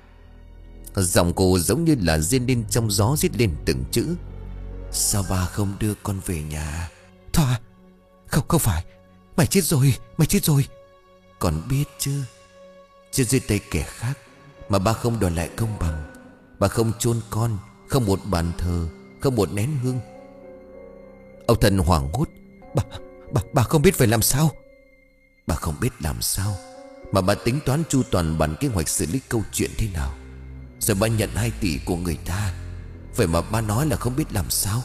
Giọng cô giống như là rên lên trong gió, rít lên từng chữ. Sao ba không đưa con về nhà? Thoa, không không phải, mày chết rồi, mày chết rồi. Con biết chứ, chết dưới tay kẻ khác mà ba không đòi lại công bằng. Ba không chôn con, không một bàn thờ, không một nén hương. Ông Thân hoảng hốt. Bà, bà, bà không biết phải làm sao? Bà không biết làm sao mà bà tính toán chu toàn bản kế hoạch xử lý câu chuyện thế nào. Rồi bà nhận hai tỷ của người ta, vậy mà bà nói là không biết làm sao.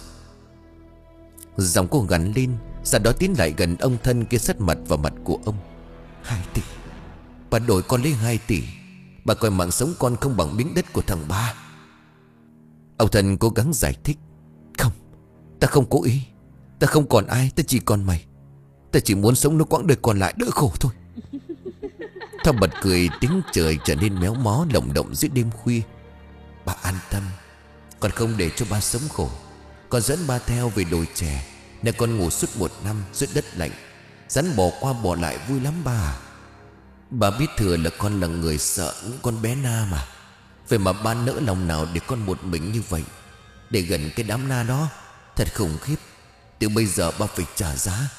Giọng cô gằn lên, sau đó tiến lại gần ông Thân kia, sát mặt vào mặt của ông. Hai tỷ? Bà đổi con lấy hai tỷ? Bà coi mạng sống con không bằng miếng đất của thằng ba. Ông Thân cố gắng giải thích. Không, ta không cố ý. Ta không còn ai, ta chỉ còn mày. Ta chỉ muốn sống nó quãng đời còn lại đỡ khổ thôi. Thoa bật cười, tiếng trời trở nên méo mó lồng động giữa đêm khuya. Bà an tâm, con không để cho ba sống khổ. Con dẫn ba theo về đồi chè, nên con ngủ suốt một năm dưới đất lạnh. Rắn bỏ qua bỏ lại vui lắm ba à. Bà biết thừa là con là người sợ những con bé na mà. Vậy mà ba nỡ lòng nào để con một mình như vậy, để gần cái đám na đó. Thật khủng khiếp. Từ bây giờ ba phải trả giá.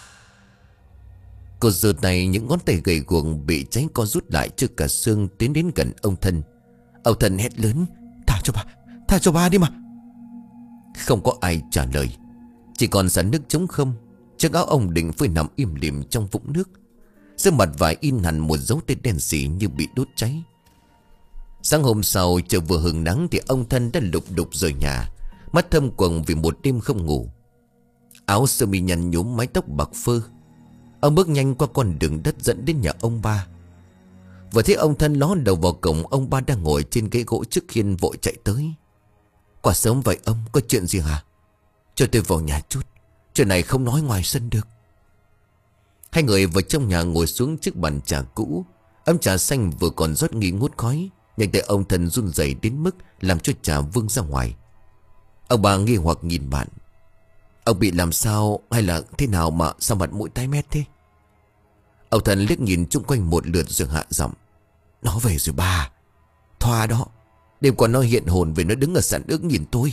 Cô giơ tay, những ngón tay gầy guồng bị cháy co rút lại trước cả xương, tiến đến gần ông Thân. Ông Thân hét lớn: Tha cho ba, tha cho ba đi mà. Không có ai trả lời, chỉ còn sàn nước trống không. Chiếc áo ông Định phải nằm im lìm trong vũng nước. Trên mặt vải in hẳn một dấu tên đen xì như bị đốt cháy. Sáng hôm sau, trời vừa hừng nắng thì ông Thân đã lục đục rời nhà, mắt thâm quầng vì một đêm không ngủ. Áo sơ mi nhăn nhúm, mái tóc bạc phơ. Ông bước nhanh qua con đường đất dẫn đến nhà ông ba. Vừa thấy ông Thân ló đầu vào cổng, ông ba đang ngồi trên ghế gỗ trước hiên vội chạy tới. Quả sớm vậy ông, có chuyện gì hả? Cho tôi vào nhà chút, chuyện này không nói ngoài sân được. Hai người vào trong nhà ngồi xuống trước bàn trà cũ. Ấm trà xanh vừa còn rót nghi ngút khói, nhưng tay ông Thân run rẩy đến mức làm cho trà văng ra ngoài. Ông bà nghi hoặc nhìn bạn. Ông bị làm sao hay là thế nào mà sao mặt mũi tái mét thế? Ông Thân liếc nhìn chung quanh một lượt rồi hạ giọng: Nó về rồi bà. Thoa đó, đêm qua nó hiện hồn về, nó đứng ở sàn nước nhìn tôi.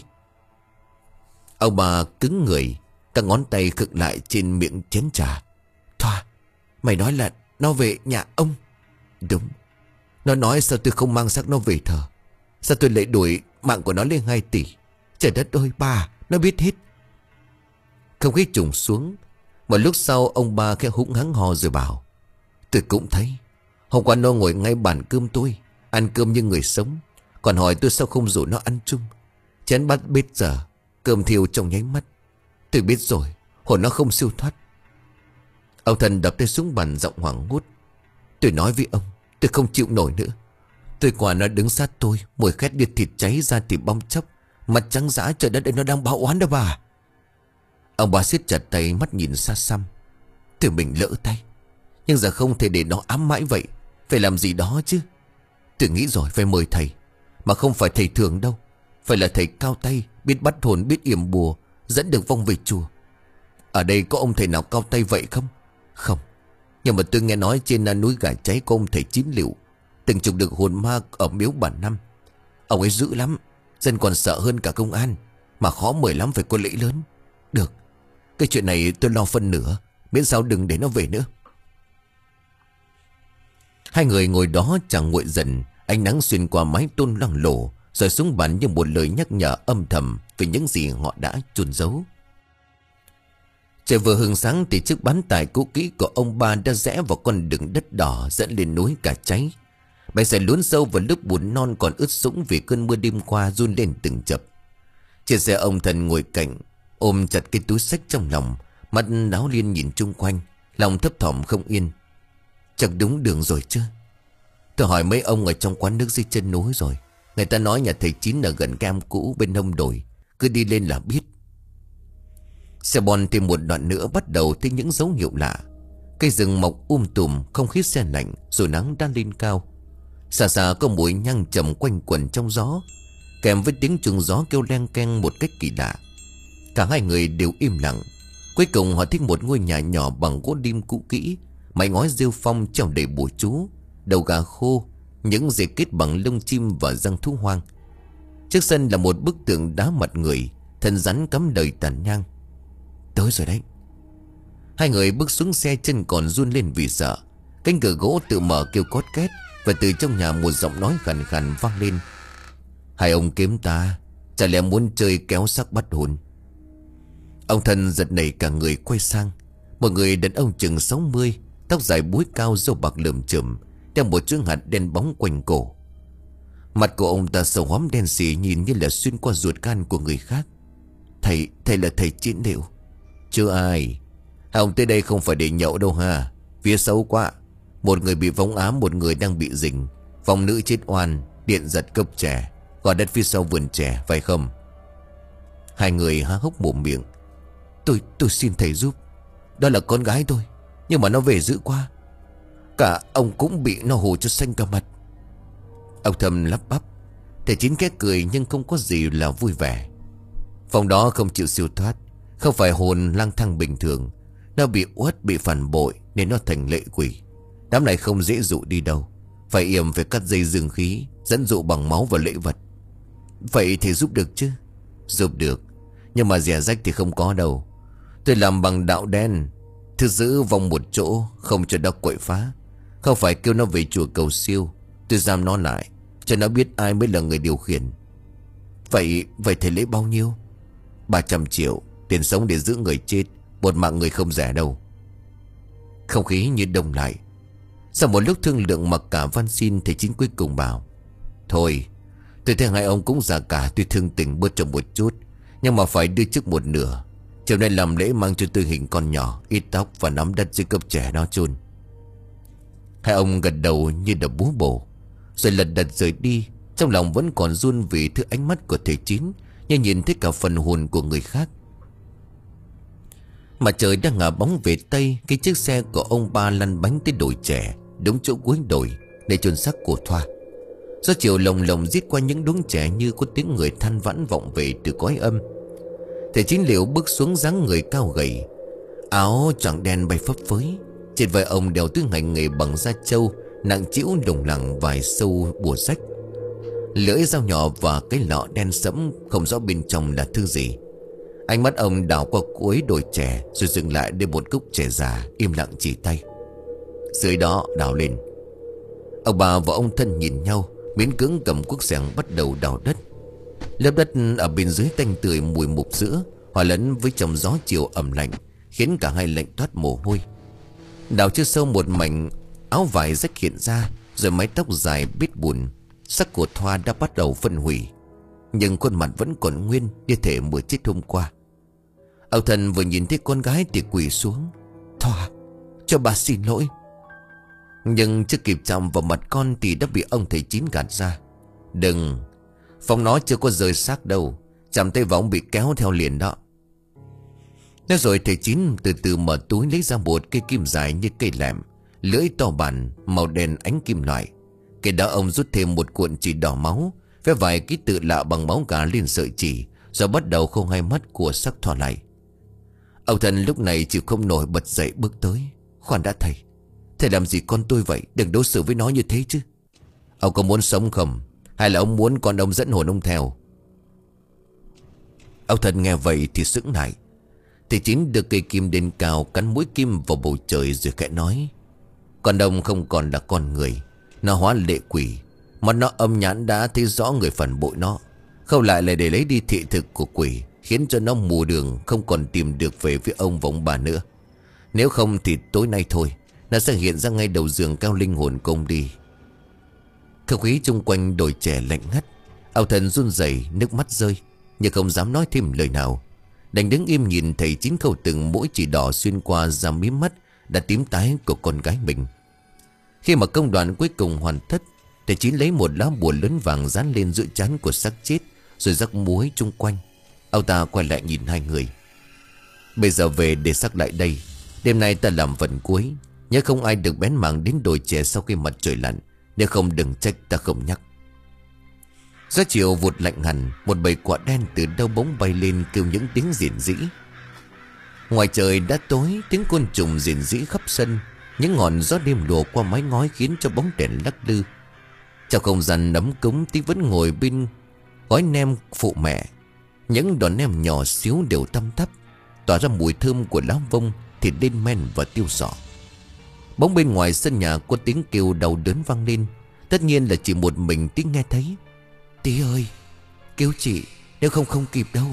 Ông bà cứng người, các ngón tay khựng lại trên miệng chén trà. Thoa, mày nói là nó về nhà ông? Đúng. Nó nói sao tôi không mang xác nó về thờ. Sao tôi lại đuổi mạng của nó lên hai tỷ. Trời đất ơi bà, nó biết hết. Không khí trùng xuống. Một lúc sau ông ba khẽ húng hắng hò rồi bảo: Tôi cũng thấy. Hôm qua nó ngồi ngay bàn cơm tôi, ăn cơm như người sống. Còn hỏi tôi sao không rủ nó ăn chung. Chén bát bết giờ, cơm thiêu trong nháy mắt. Tôi biết rồi, hồn nó không siêu thoát. Ông Thân đập tay xuống bàn, giọng hoảng hốt: Tôi nói với ông, tôi không chịu nổi nữa. Tôi quả nó đứng sát tôi, mùi khét như thịt cháy ra thì bong chóc, mặt trắng dã. Trời đất ơi, nó đang báo oán đó bà. Ông bà siết chặt tay, mắt nhìn xa xăm. Tôi mình lỡ tay, nhưng giờ không thể để nó ám mãi vậy. Phải làm gì đó chứ. Tôi nghĩ rồi, phải mời thầy. Mà không phải thầy thường đâu, phải là thầy cao tay, biết bắt hồn, biết yểm bùa, dẫn được vong về chùa. Ở đây có ông thầy nào cao tay vậy không? Không. Nhưng mà tôi nghe nói trên núi Gà Cháy có ông thầy Chín Liệu, từng chụp được hồn ma ở miếu bản Năm. Ông ấy dữ lắm, dân còn sợ hơn cả công an. Mà khó mời lắm, phải có lễ lớn. Được, cái chuyện này tôi lo phân nửa, miễn sao đừng để nó về nữa. Hai người ngồi đó chẳng nguội dần. Ánh nắng xuyên qua mái tôn loang lổ, rồi xuống bàn như một lời nhắc nhở âm thầm về những gì họ đã chôn giấu. Trời vừa hừng sáng thì chiếc bán tải cũ kỹ của ông ba đã rẽ vào con đường đất đỏ dẫn lên núi Gà Cháy. Bánh xe lún sâu vào lớp bùn non còn ướt sũng vì cơn mưa đêm qua, run lên từng chập. Trên xe ông Thân ngồi cạnh, ôm chặt cái túi xách trong lòng, mắt đáo liên nhìn chung quanh, lòng thấp thỏm không yên. Chắc đúng đường rồi chứ? Tôi hỏi mấy ông ở trong quán nước dưới chân núi rồi, người ta nói nhà thầy Chín ở gần cái am cũ bên hông đồi, cứ đi lên là biết. Xe bon thêm một đoạn nữa bắt đầu thấy những dấu hiệu lạ. Cây rừng mọc um tùm, không khí se lạnh, rồi nắng đang lên cao. Xa xa có mùi nhang trầm quanh quẩn trong gió, kèm với tiếng chuông gió kêu leng keng một cách kỳ lạ. Cả hai người đều im lặng. Cuối cùng họ thấy một ngôi nhà nhỏ bằng gỗ lim cũ kỹ, mái ngói rêu phong treo đầy bùa chú, đầu gà khô, những dây kết bằng lông chim và răng thú hoang. Trước sân là một bức tượng đá mặt người, thân rắn cắm đời tàn nhang. Tới rồi đấy. Hai người bước xuống xe, chân còn run lên vì sợ. Cánh cửa gỗ tự mở kêu cót két, và từ trong nhà một giọng nói khàn khàn vang lên: Hai ông kiếm ta, chả lẽ muốn chơi kéo xác bắt hồn? Ông Thân giật nảy cả người quay sang. Một người đàn ông chừng sáu mươi, tóc dài búi cao, râu bạc lởm chởm, đeo một chiếc hạt đen bóng quanh cổ. Mặt của ông ta sầu hóm đen xì, nhìn như là xuyên qua ruột gan của người khác. Thầy, thầy là thầy Chín Liệu? Chưa ai. Hai ông tới đây không phải để nhậu đâu ha. Phía xấu quá. Một người bị vong ám, một người đang bị rình. Vong nữ chết oan, điện giật cốc chè, gò đất phía sau vườn chè, phải không? Hai người há hốc mồm miệng. Tôi, tôi xin thầy giúp. Đó là con gái tôi, nhưng mà nó về dữ quá. Cả ông cũng bị nó hù cho xanh cả mặt. Ông Thâm lắp bắp. Thầy Chín khẽ cười nhưng không có gì là vui vẻ. Phòng đó không chịu siêu thoát, không phải hồn lang thang bình thường. Nó bị uất, bị phản bội nên nó thành lệ quỷ. Đám này không dễ dụ đi đâu. Phải yểm, phải cắt dây dương khí, dẫn dụ bằng máu và lễ vật. Vậy thì giúp được chứ? Giúp được, nhưng mà rẻ rách thì không có đâu. Tôi làm bằng đạo đen, thứ giữ vòng một chỗ, không cho nó quậy phá. Không phải kêu nó về chùa cầu siêu. Tôi giam nó lại, cho nó biết ai mới là người điều khiển. Vậy, vậy thầy lấy bao nhiêu? Ba trăm triệu, tiền sống để giữ người chết. Một mạng người không rẻ đâu. Không khí như đông lại. Sau một lúc thương lượng mặc cả van xin, thầy Chín cuối cùng bảo: Thôi, tôi thấy hai ông cũng già cả, tuy thương tình bớt cho một chút, nhưng mà phải đưa trước một nửa. Chiều nay làm lễ mang cho tôi hình con nhỏ, ít tóc và nắm đất dưới cấp trẻ nó chôn. Hai ông gật đầu như đập búa bổ, rồi lật đật rời đi. Trong lòng vẫn còn run vì thứ ánh mắt của thầy Chín, như nhìn thấy cả phần hồn của người khác. Mà trời đang ngả bóng về Tây. Cái chiếc xe của ông ba lăn bánh tới đồi trẻ, đúng chỗ cuối đồi để chôn xác của Thoa. Gió chiều lồng lồng rít qua những đống trẻ như có tiếng người than vãn vọng về từ cõi âm. Thầy Chín Liệu bước xuống, dáng người cao gầy, áo choàng đen bay phấp phới. Trên vai ông đeo túi ngành nghề bằng da trâu, nặng trĩu đồng lẳng vài sâu bùa rách. Lưỡi dao nhỏ và cái lọ đen sẫm không rõ bên trong là thứ gì. Ánh mắt ông đảo qua cuối đồi trẻ, rồi dừng lại để một cốc trẻ già im lặng chỉ tay. Dưới đó đào lên. Ông bà và ông Thân nhìn nhau, miễn cưỡng cầm cuốc xẻng bắt đầu đào đất. Lớp đất ở bên dưới tanh tươi mùi mục sữa, hòa lẫn với trong gió chiều ẩm lạnh, khiến cả hai lạnh toát mồ hôi. Đào chưa sâu một mảnh áo vải rách hiện ra, rồi mái tóc dài bít bùn. Xác của Thoa đã bắt đầu phân hủy, nhưng khuôn mặt vẫn còn nguyên, như thể vừa chết hôm qua. Ông Thân vừa nhìn thấy con gái thì quỳ xuống: Thoa, cho bà xin lỗi. Nhưng chưa kịp chạm vào mặt con thì đã bị ông thầy Chín gạt ra: Đừng, phòng nó chưa có rơi xác đâu, chạm tay vào ông bị kéo theo liền đó. Nói rồi thầy Chín từ từ mở túi lấy ra một cây kim dài như cây lẹm, lưỡi to bản, màu đen ánh kim loại. Cái đó ông rút thêm một cuộn chỉ đỏ máu, vẽ vài ký tự lạ bằng máu gà lên sợi chỉ, rồi bắt đầu không hai mắt của xác Thoa lại. Ông Thân lúc này chịu không nổi bật dậy bước tới: Khoan đã thầy, thầy làm gì con tôi vậy? Đừng đối xử với nó như thế chứ. Ông có muốn sống không? Hay là ông muốn con ông dẫn hồn ông theo? Ông Thân nghe vậy thì sững lại. Thầy Chín đưa cây kim đến cao, cắn mũi kim vào bầu trời rồi khẽ nói: Con ông không còn là con người, nó hóa lệ quỷ. Mà nó âm nhãn đã thấy rõ người phản bội nó, không lại là để lấy đi thị thực của quỷ, khiến cho nó mù đường, không còn tìm được về với ông và ông bà nữa. Nếu không thì tối nay thôi, nó sẽ hiện ra ngay đầu giường cao linh hồn công đi. Không khí chung quanh đồi trẻ lạnh ngắt. Ông Thân run rẩy, nước mắt rơi, nhưng không dám nói thêm lời nào, đành đứng im nhìn thầy Chín khâu từng mũi chỉ đỏ xuyên qua da mí mắt đã tím tái của con gái mình. Khi mà công đoạn cuối cùng hoàn tất, thầy Chín lấy một lá bùa lớn vàng dán lên giữa trán của xác chết, rồi rắc muối chung quanh. Ông ta quay lại nhìn hai người: Bây giờ về để xác lại đây. Đêm nay ta làm phần cuối, nhớ không ai được bén mảng đến đồi trẻ sau khi mặt trời lặn, nếu không đừng trách ta không nhắc. Gió chiều vụt lạnh hẳn, một bầy quạ đen từ đâu bỗng bay lên kêu những tiếng rền rĩ. Ngoài trời đã tối, tiếng côn trùng rền rĩ khắp sân. Những ngọn gió đêm lùa qua mái ngói khiến cho bóng đèn lắc lư. Trong không gian nấm cúng, Tí vẫn ngồi bên gói nem phụ mẹ. Những đòn nem nhỏ xíu đều tăm tắp, tỏa ra mùi thơm của lá vông, thịt đen men và tiêu sọ. Bỗng bên ngoài sân nhà có tiếng kêu đau đớn vang lên. Tất nhiên là chỉ một mình Tí nghe thấy. Tí ơi, kêu chị, nếu không không kịp đâu.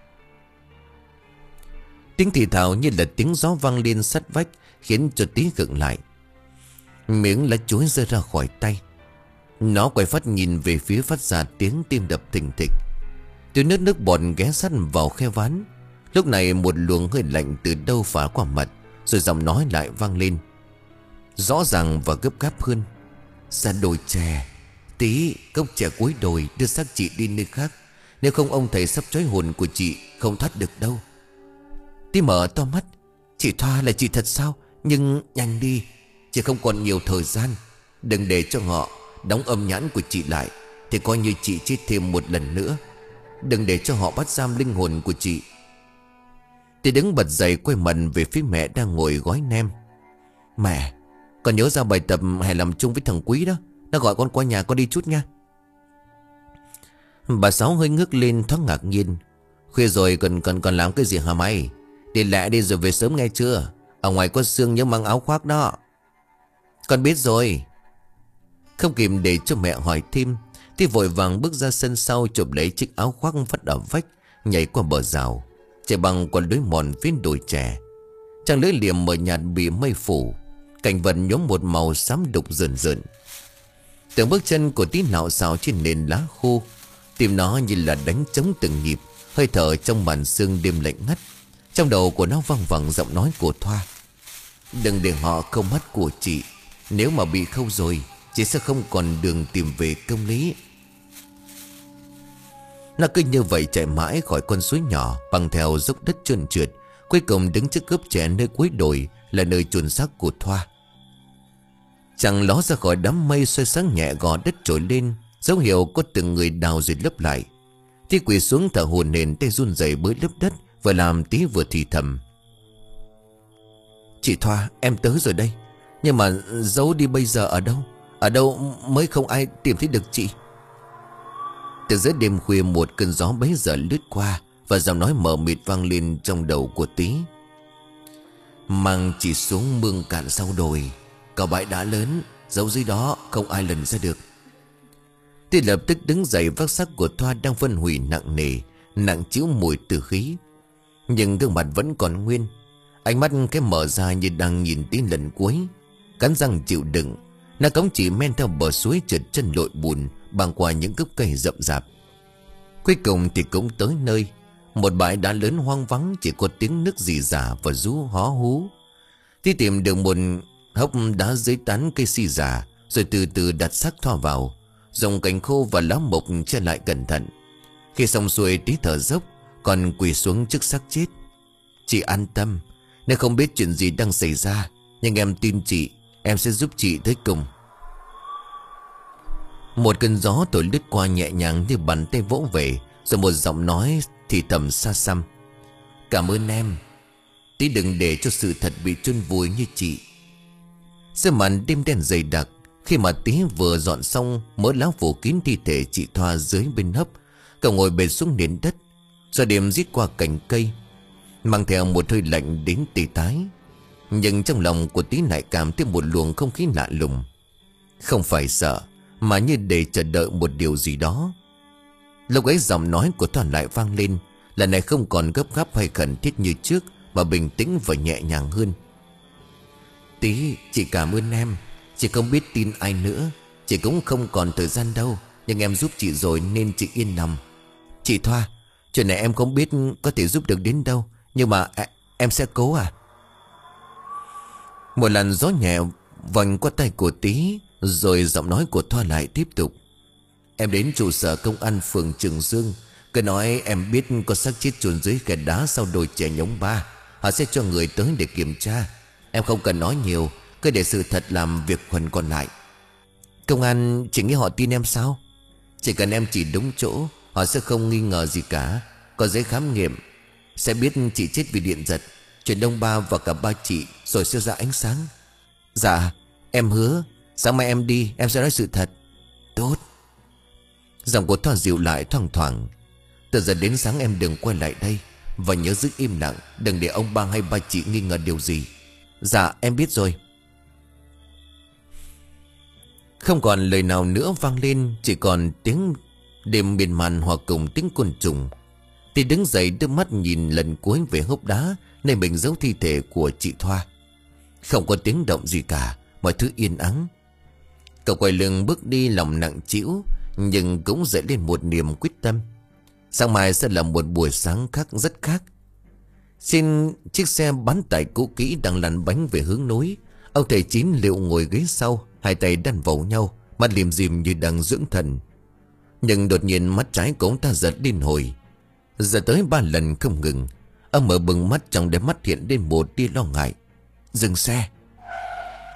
Tiếng thì thào như là tiếng gió vang lên sát vách, khiến cho Tí khựng lại. Miếng lá chuối rơi ra khỏi tay. Nó quay phát nhìn về phía phát ra tiếng tim đập thình thịch. Tôi nước nước bọt ghé sát vào khe ván. Lúc này một luồng hơi lạnh từ đâu phả qua mặt, rồi giọng nói lại vang lên, rõ ràng và gấp gáp hơn: Ra đồi chè, Tí, cốc chè cuối đồi, đưa xác chị đi nơi khác. Nếu không ông thầy sắp trói hồn của chị không thoát được đâu. Tí mở to mắt: Chị Thoa là chị thật sao? Nhưng nhanh đi, Chị không còn nhiều thời gian. Đừng để cho họ đóng âm nhãn của chị lại, thì coi như chị chết thêm một lần nữa. Đừng để cho họ bắt giam linh hồn của chị. Thì đứng bật dậy quay mặt về phía mẹ đang ngồi gói nem. Mẹ, con nhớ ra bài tập hay làm chung với thằng Quý đó. Nó gọi con qua nhà con đi chút nha. Bà Sáu hơi ngước lên thoáng ngạc nhiên. Khuya rồi còn còn còn làm cái gì hả mày? Đi lẹ đi rồi về sớm nghe chưa? Ở ngoài có sương nhớ mang áo khoác đó. Con biết rồi. Không kịp để cho mẹ hỏi thêm, thì vội vàng bước ra sân sau, chụp lấy chiếc áo khoác vắt ở vách, nhảy qua bờ rào, chạy bằng qua lối mòn phía đồi chè. Trăng lưỡi liềm mờ nhạt bị mây phủ, cảnh vật nhóm một màu xám đục rợn rợn. Từng bước chân của Tí nạo xào trên nền lá khô, tim nó như là đánh trống từng nhịp. Hơi thở trong màn sương đêm lạnh ngắt. Trong đầu của nó văng vẳng giọng nói của Thoa. Đừng để họ câu mắt của chị. Nếu mà bị khâu rồi, chị sẽ không còn đường tìm về công lý. Nó cứ như vậy chạy mãi khỏi con suối nhỏ, bằng theo dốc đất trơn trượt, cuối cùng đứng trước gốc chè nơi cuối đồi là nơi chôn xác của Thoa. Chẳng ló ra khỏi đám mây xoay sáng nhẹ, gò đất trồi lên, dấu hiệu có từng người đào rồi lấp lại. Tí quỳ xuống thở hổn hển, tay run rẩy bới lớp đất, vừa làm Tí vừa thì thầm. Chị Thoa, em tới rồi đây. Nhưng mà giấu đi bây giờ ở đâu? Ở đâu mới không ai tìm thấy được chị? Từ giữa đêm khuya, một cơn gió bấy giờ lướt qua, và giọng nói mờ mịt vang lên trong đầu của Tí. Mang chị xuống mương cạn sau đồi, có bãi đá lớn, giấu dưới đó không ai lần ra được. Tí lập tức đứng dậy, vác xác của Thoa đang phân hủy nặng nề, nặng trĩu mùi tử khí. Nhưng gương mặt vẫn còn nguyên, ánh mắt cái mở ra như đang nhìn Tí lần cuối. Cắn răng chịu đựng, nó cõng chỉ men theo bờ suối trượt chân lội bùn, băng qua những gốc cây rậm rạp. Cuối cùng thì cũng tới nơi, một bãi đá lớn hoang vắng, chỉ có tiếng nước rỉ rả và rú hó hú. Tí tìm được một hốc đá dưới tán cây xì già, rồi từ từ đặt xác Thoa vào, dùng cành khô và lá mộc che lại cẩn thận. Khi xong xuôi, Tí thở dốc, còn quỳ xuống trước xác chết. Chị an tâm, nếu không biết chuyện gì đang xảy ra, nhưng em tin chị, em sẽ giúp chị tới cùng. Một cơn gió thổi lướt qua nhẹ nhàng như bàn tay vỗ về, rồi một giọng nói thì thầm xa xăm. Cảm ơn em. Tí đừng để cho sự thật bị chôn vùi như chị. Giữa màn đêm đen dày đặc, khi mà Tí vừa dọn xong mớ lá phủ kín thi thể chị Thoa dưới bên hấp, cậu ngồi bệt xuống nền đất, rồi đêm rít qua cành cây, mang theo một hơi lạnh đến tê tái. Nhưng trong lòng của Tí lại cảm thấy một luồng không khí lạ lùng. Không phải sợ, mà như để chờ đợi một điều gì đó. Lúc ấy giọng nói của Thoa lại vang lên, lần này không còn gấp gáp hay khẩn thiết như trước, mà bình tĩnh và nhẹ nhàng hơn. Tí, chị cảm ơn em. Chị không biết tin ai nữa, chị cũng không còn thời gian đâu, nhưng em giúp chị rồi nên chị yên lòng. Chị Thoa, chuyện này em không biết có thể giúp được đến đâu, nhưng mà à, em sẽ cố à. Một làn gió nhẹ vành qua tay của Tí, rồi giọng nói của Thoa lại tiếp tục. Em đến trụ sở công an phường Trường Dương, cứ nói em biết có xác chết chôn dưới khe đá sau đồi chè Nhống Ba. Họ sẽ cho người tới để kiểm tra. Em không cần nói nhiều, cứ để sự thật làm việc phần còn lại. Công an chỉ nghĩ họ tin em sao? Chỉ cần em chỉ đúng chỗ, họ sẽ không nghi ngờ gì cả. Có giấy khám nghiệm, sẽ biết chị chết vì điện giật. Chuyện Đông Ba và cả ba chị rồi sẽ ra ánh sáng. Dạ, em hứa sáng mai em đi, em sẽ nói sự thật. Tốt. Giọng của Thoa dịu lại thoang thoảng. Từ giờ đến sáng em đừng quay lại đây, và nhớ giữ im lặng, đừng để ông Ba hay ba chị nghi ngờ điều gì. Dạ em biết rồi. Không còn lời nào nữa vang lên, chỉ còn tiếng đêm miên man hòa cùng tiếng côn trùng. Thì đứng dậy đưa mắt nhìn lần cuối về hốc đá nơi mình giấu thi thể của chị Thoa. Không có tiếng động gì cả, mọi thứ yên ắng. Cậu quay lưng bước đi, lòng nặng trĩu, nhưng cũng dậy lên một niềm quyết tâm. Sáng mai sẽ là một buổi sáng khác, rất khác. Trên chiếc xe bán tải cũ kỹ đang lăn bánh về hướng núi, ông thầy Chín liệu ngồi ghế sau, hai tay đan vào nhau, mắt liềm dìm như đang dưỡng thần. Nhưng đột nhiên mắt trái của ông ta giật liên hồi. Giờ tới ba lần không ngừng. Ông mở bừng mắt, trong đáy mắt hiện lên một tia lo ngại. Dừng xe.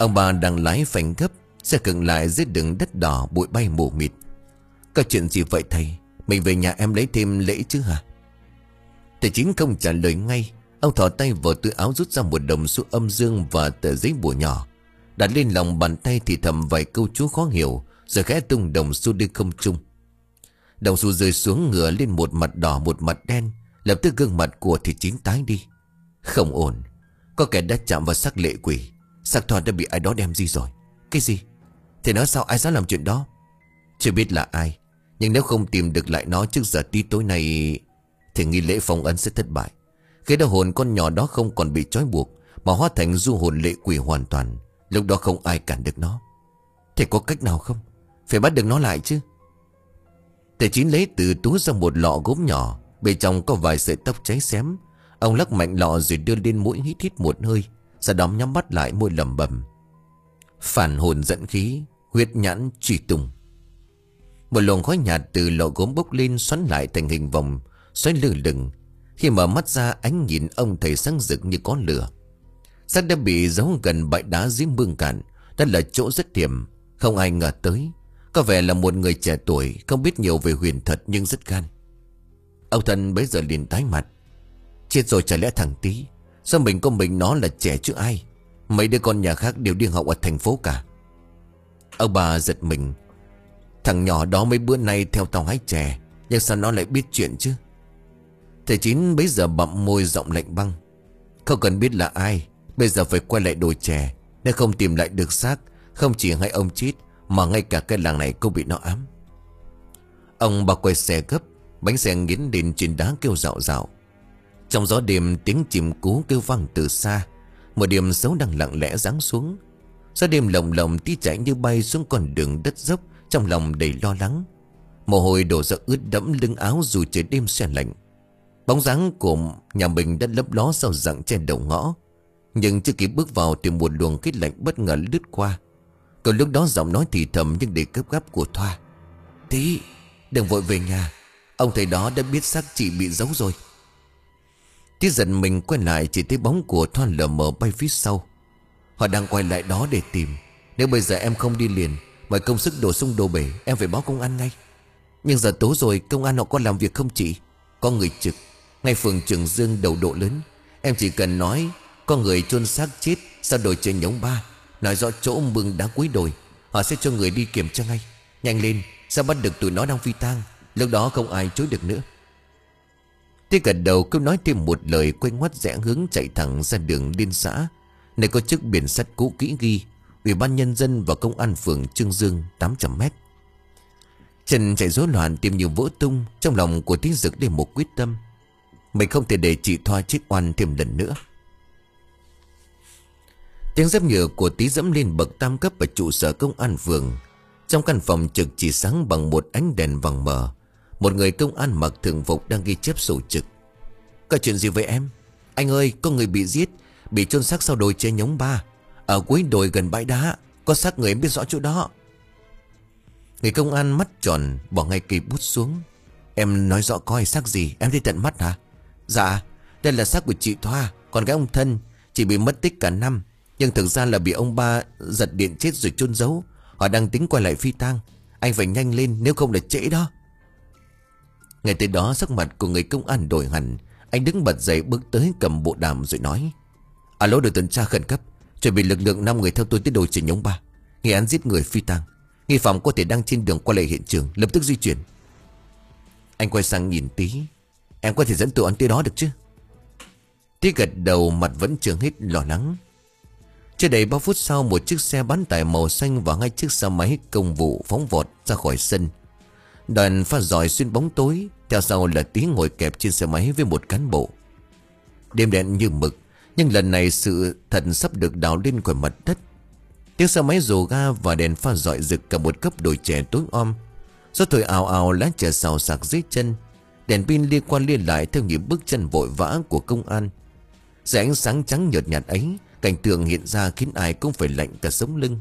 Ông bà đang lái phanh gấp, xe khựng lại dưới đường đất đỏ, bụi bay mù mịt. Có chuyện gì vậy thầy? Mình về nhà em lấy thêm lễ chứ hả? Thầy Chín không trả lời ngay. Ông thò tay vào túi áo rút ra một đồng xu âm dương và tờ giấy bùa nhỏ, đặt lên lòng bàn tay thì thầm vài câu chú khó hiểu, rồi khẽ tung đồng xu đi không trung. Đồng xu rơi xuống ngửa lên một mặt đỏ một mặt đen. Lập tức gương mặt của thầy Chín tái đi. Không ổn, có kẻ đã chạm vào xác lệ quỷ. Xác Thoa đã bị ai đó đem đi rồi. Cái gì? Thầy nói sao ai dám làm chuyện đó? Chưa biết là ai, nhưng nếu không tìm được lại nó trước giờ tí tối nay thì nghi lễ phong ấn sẽ thất bại. Khi đó hồn con nhỏ đó không còn bị trói buộc, mà hóa thành du hồn lệ quỷ hoàn toàn. Lúc đó không ai cản được nó. Thầy có cách nào không? Phải bắt được nó lại chứ. Thầy Chín lấy từ túi ra một lọ gốm nhỏ, bên trong có vài sợi tóc cháy xém. Ông lắc mạnh lọ rồi đưa lên mũi hít hít một hơi, sau đó nhắm mắt lại môi lẩm bẩm: phản hồn dẫn khí, huyết nhãn truy tung. Một luồng khói nhạt từ lọ gốm bốc lên, xoắn lại thành hình vòng, xoáy lơ lửng. Khi mở mắt ra, ánh nhìn ông thầy sáng rực như có lửa. Xác đã bị giấu gần bãi đá dưới mương cạn. Đó là chỗ rất hiểm, không ai ngờ tới. Có vẻ là một người trẻ tuổi, không biết nhiều về huyền thuật nhưng rất gan. Ông thần bấy giờ liền tái mặt. Chết rồi, chả lẽ thằng Tí? Sao mình có mình nó là trẻ chứ ai? Mấy đứa con nhà khác đều đi học ở thành phố cả. Ông bà giật mình. Thằng nhỏ đó mấy bữa nay theo tao hái chè, nhưng sao nó lại biết chuyện chứ? Thầy Chín bấy giờ bặm môi giọng lạnh băng. Không cần biết là ai, bây giờ phải quay lại đồi chè. Nếu không tìm lại được xác, không chỉ hai ông chết mà ngay cả cái làng này cũng bị nó ám. Ông bà quay xe gấp, bánh xe nghiến lên trên đá kêu rạo rạo. Trong gió đêm, tiếng chim cú kêu vang từ xa. Một đêm xấu đang lặng lẽ giáng xuống. Gió đêm lồng lồng tí chạy như bay xuống con đường đất dốc, trong lòng đầy lo lắng. Mồ hôi đổ ra ướt đẫm lưng áo dù trời đêm se lạnh. Bóng dáng của nhà mình đã lấp ló sau rặng trên đầu ngõ. Nhưng chưa kịp bước vào thì một luồng khí lạnh bất ngờ lướt qua. Còn lúc đó giọng nói thì thầm nhưng đầy gấp gáp của Thoa: Tí, đừng vội về nhà, ông thầy đó đã biết xác chị bị giấu rồi. Tí giận mình quay lại, chỉ thấy bóng của Thoa lờ mờ bay phía sau. Họ đang quay lại đó để tìm. Nếu bây giờ em không đi liền, mọi công sức đổ sông đổ bể, em phải báo công an ngay. Nhưng giờ tối rồi, công an họ có làm việc không chị? Có người trực ngay phường Trường Dương đầu độ lớn. Em chỉ cần nói có người chôn xác chết sau đồi trên nhống ba, nói rõ chỗ mương đá cuối đồi, họ sẽ cho người đi kiểm tra ngay. Nhanh lên, sao bắt được tụi nó đang phi tang. Lúc đó không ai chối được nữa. Thế gật đầu cứ nói thêm một lời, quay ngoắt rẽ hướng chạy thẳng ra đường liên xã, nơi có chiếc biển sắt cũ kỹ ghi Ủy ban Nhân dân và Công an phường Trương Dương tám trăm mét. Chân chạy rối loạn, tim như vỡ tung. Trong lòng của Tí rực lên một quyết tâm: mình không thể để chị Thoa chết oan thêm lần nữa. Tiếng dép nhựa của Tí dẫm lên bậc tam cấp ở trụ sở công an phường. Trong căn phòng trực chỉ sáng bằng một ánh đèn vàng mờ. Một người công an mặc thường phục đang ghi chép sổ trực. Có chuyện gì với em? Anh ơi, có người bị giết, bị chôn xác sau đồi trên nhống ba, ở cuối đồi gần bãi đá. Có xác người, em biết rõ chỗ đó. Người công an mắt tròn bỏ ngay cây bút xuống. Em nói rõ coi xác gì, em thấy tận mắt hả? Dạ, đây là xác của chị Thoa, còn cái ông thân chỉ bị mất tích cả năm, nhưng thực ra là bị ông ba giật điện chết rồi chôn giấu. Họ đang tính quay lại phi tang. Anh phải nhanh lên, nếu không là trễ đó. Ngay tới đó sắc mặt của người công an đổi hẳn. Anh đứng bật dậy bước tới cầm bộ đàm rồi nói: Alo, đội tuần tra khẩn cấp, chuẩn bị lực lượng năm người theo tôi tới đồi trên nhống ba. Nghi án giết người phi tang, nghi phạm có thể đang trên đường quay lại hiện trường, lập tức di chuyển. Anh quay sang nhìn Tí: Em có thể dẫn tụi anh tới đó được chứ? Tí gật đầu, mặt vẫn chưa hết lo lắng. Chưa đầy ba phút sau, một chiếc xe bán tải màu xanh và hai chiếc xe máy công vụ phóng vọt ra khỏi sân. Đoàn pha dòi xuyên bóng tối, theo sau là Tí ngồi kẹp trên xe máy với một cán bộ. Đêm đen như mực, nhưng lần này sự thật sắp được đào lên khỏi mặt đất. Tiếng xe máy rồ ga và đèn pha dọi rực cả một cấp đồi chè tối om. Gió thổi ào ào, lá chè xào xạc dưới chân. Đèn pin liên quan liên lại theo nhịp bước chân vội vã của công an. Dưới ánh sáng trắng nhợt nhạt ấy, cảnh tượng hiện ra khiến ai cũng phải lạnh cả sống lưng.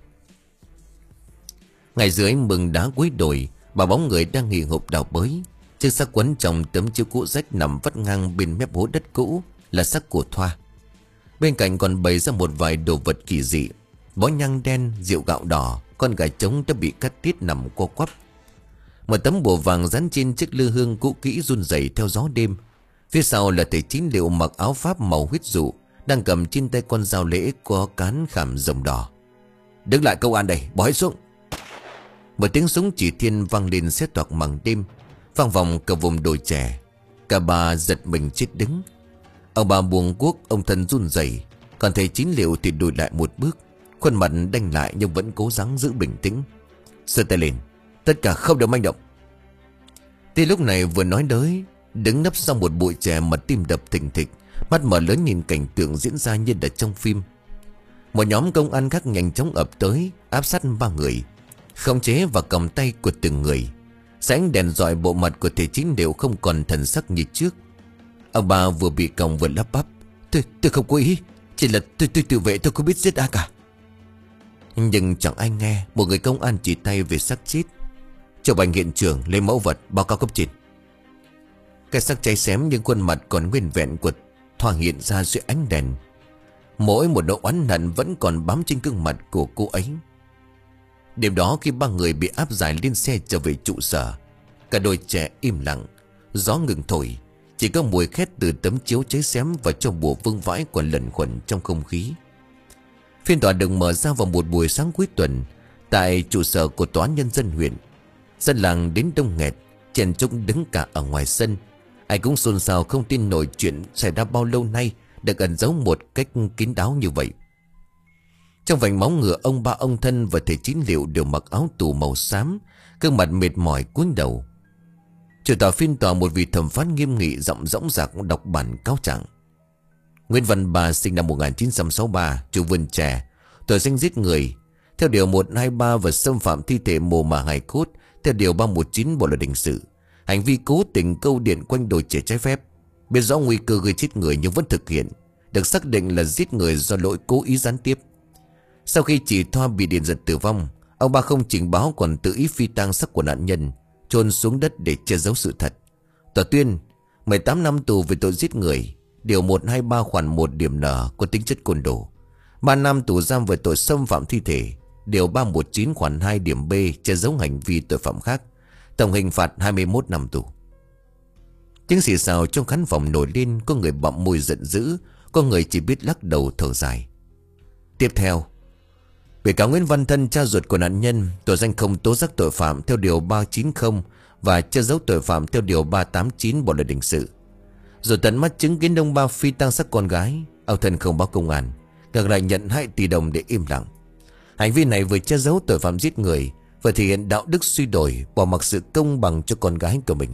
Ngay dưới mương đá cuối đồi, bà bóng người đang hì hục đào bới. Chiếc xác quấn trong tấm chiếu cũ rách nằm vắt ngang bên mép hố đất cũ là xác của Thoa. Bên cạnh còn bày ra một vài đồ vật kỳ dị. bó nhang đen, rượu gạo đỏ, con gà trống đã bị cắt tiết nằm co quắp. Một tấm bùa vàng dán trên chiếc lư hương cũ kỹ run rẩy theo gió đêm. Phía sau là thầy Chín Liệu mặc áo pháp màu huyết dụ, đang cầm trên tay con dao lễ có cán khảm rồng đỏ. Đứng lại công an đây, bỏ hết xuống. Một tiếng súng chỉ thiên vang lên xé toạc màn đêm, vang vọng cả vùng đồi chè. Cả bà giật mình chết đứng. Ông bà buông cuốc, ông thân run rẩy, còn thầy Chín Liệu thì lùi lại một bước, khuôn mặt đanh lại nhưng vẫn cố gắng giữ bình tĩnh. Giơ tay lên, tất cả không được manh động. Thì lúc này vừa nói đới, đứng nấp sau một bụi chè mà tim đập thình thịch, mắt mở lớn nhìn cảnh tượng diễn ra như ở trong phim. Một nhóm công an khác nhanh chóng ập tới, áp sát ba người, khống chế và cầm tay của từng người. Sáng đèn rọi bộ mặt của thầy Chín đều không còn thần sắc như trước. Ông bà vừa bị còng vừa lắp bắp: Tôi, tôi không có ý, chỉ là tôi, tôi tự vệ, tôi không biết giết ai cả. Nhưng chẳng ai nghe. Một người công an chỉ tay về xác chết: Chụp ảnh hiện trường, lấy mẫu vật, báo cáo cấp trên. Cái xác cháy xém nhưng khuôn mặt còn nguyên vẹn của thoa hiện ra dưới ánh đèn. Mỗi một nỗi oán hận vẫn còn bám trên gương mặt của cô ấy. Đêm đó khi ba người bị áp giải lên xe trở về trụ sở, cả đôi trẻ im lặng. Gió ngừng thổi, chỉ có mùi khét từ tấm chiếu cháy xém và cho bùa vương vãi còn lẩn khuẩn trong không khí. Phiên tòa được mở ra vào một buổi sáng cuối tuần tại trụ sở của tòa án nhân dân huyện. Dân làng đến đông nghẹt, chen chúc đứng cả ở ngoài sân. Ai cũng xôn xao không tin nổi chuyện xảy ra bao lâu nay được ẩn giấu một cách kín đáo như vậy. Trong vành máu ngựa, ông ba ông thân và thầy Chín Liệu đều mặc áo tù màu xám, gương mặt mệt mỏi cúi đầu. Chủ tọa phiên tòa, một vị thẩm phán nghiêm nghị, giọng dõng dạc đọc bản cáo trạng. Nguyễn Văn Ba sinh năm một nghìn chín trăm sáu mươi ba, chủ vườn chè, tội danh giết người theo điều một trăm hai mươi ba và xâm phạm thi thể mồ mả hài cốt theo điều ba trăm mười chín Bộ luật hình sự. Hành vi cố tình câu điện quanh đồi chè trái phép, biết rõ nguy cơ gây chết người nhưng vẫn thực hiện, được xác định là giết người do lỗi cố ý gián tiếp. Sau khi chị Thoa bị điện giật tử vong, ông Ba không trình báo còn tự ý phi tang xác của nạn nhân, chôn xuống đất để che giấu sự thật. Tòa tuyên mười tám năm tù về tội giết người, điều một trăm hai mươi ba khoản một điểm N có tính chất côn đồ. ba năm tù giam về tội xâm phạm thi thể, điều ba trăm mười chín khoản hai điểm B che giấu hành vi tội phạm khác. Tổng hình phạt hai mươi mốt năm tù. Tiếng xì xào trong khán phòng nổi lên, có người bặm môi giận dữ, có người chỉ biết lắc đầu thở dài. Tiếp theo, bị cáo Nguyễn Văn Thân, cha ruột của nạn nhân, tội danh không tố giác tội phạm theo điều ba trăm chín mươi và che giấu tội phạm theo điều ba trăm tám mươi chín Bộ luật hình sự. Rồi tận mắt chứng kiến ông Ba phi tang xác con gái, ông Thân không báo công an, ngược lại nhận hai tỷ đồng để im lặng. Hành vi này vừa che giấu tội phạm giết người, vừa thể hiện đạo đức suy đồi, bỏ mặc sự công bằng cho con gái của mình.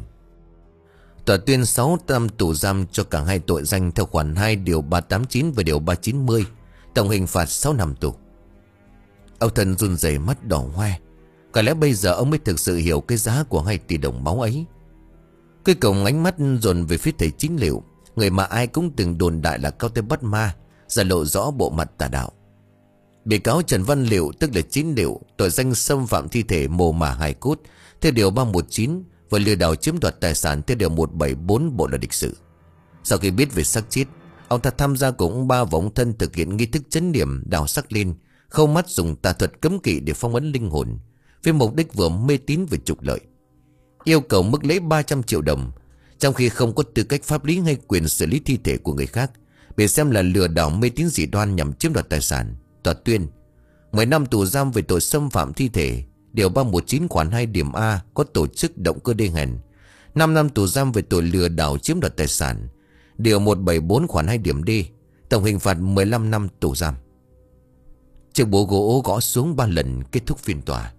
Tòa tuyên sáu năm tù giam cho cả hai tội danh theo khoản hai điều ba trăm tám mươi chín và điều ba trăm chín mươi, tổng hình phạt sáu năm tù. Ông Thân run rẩy, mắt đỏ hoe. Có lẽ bây giờ ông mới thực sự hiểu cái giá của hai tỷ đồng máu ấy. Cuối cùng ánh mắt dồn về phía thầy Chín Liệu, người mà ai cũng từng đồn đại là cao tay bắt ma, giờ lộ rõ bộ mặt tà đạo. Bị cáo Trần Văn Liệu, tức là Chín Liệu, tội danh xâm phạm thi thể mồ mả hài cốt theo điều ba trăm mười chín và lừa đảo chiếm đoạt tài sản theo điều một trăm bảy mươi bốn Bộ luật hình sự. Sau khi biết về xác chết, ông ta tham gia cùng ông Ba và ông Thân thực hiện nghi thức chấn điểm đào xác lên, khâu mắt dùng tà thuật cấm kỵ để phong ấn linh hồn, với mục đích vừa mê tín vừa trục lợi. Yêu cầu mức lấy ba trăm triệu đồng, trong khi không có tư cách pháp lý hay quyền xử lý thi thể của người khác, bị xem là lừa đảo mê tín dị đoan nhằm chiếm đoạt tài sản. Tòa tuyên mười năm tù giam về tội xâm phạm thi thể, điều ba trăm mười chín khoản hai điểm A có tổ chức động cơ đê hèn, năm năm tù giam về tội lừa đảo chiếm đoạt tài sản, điều một trăm bảy mươi bốn khoản hai điểm D, tổng hình phạt mười lăm năm tù giam. Chiếc búa gỗ gõ xuống ba lần kết thúc phiên tòa.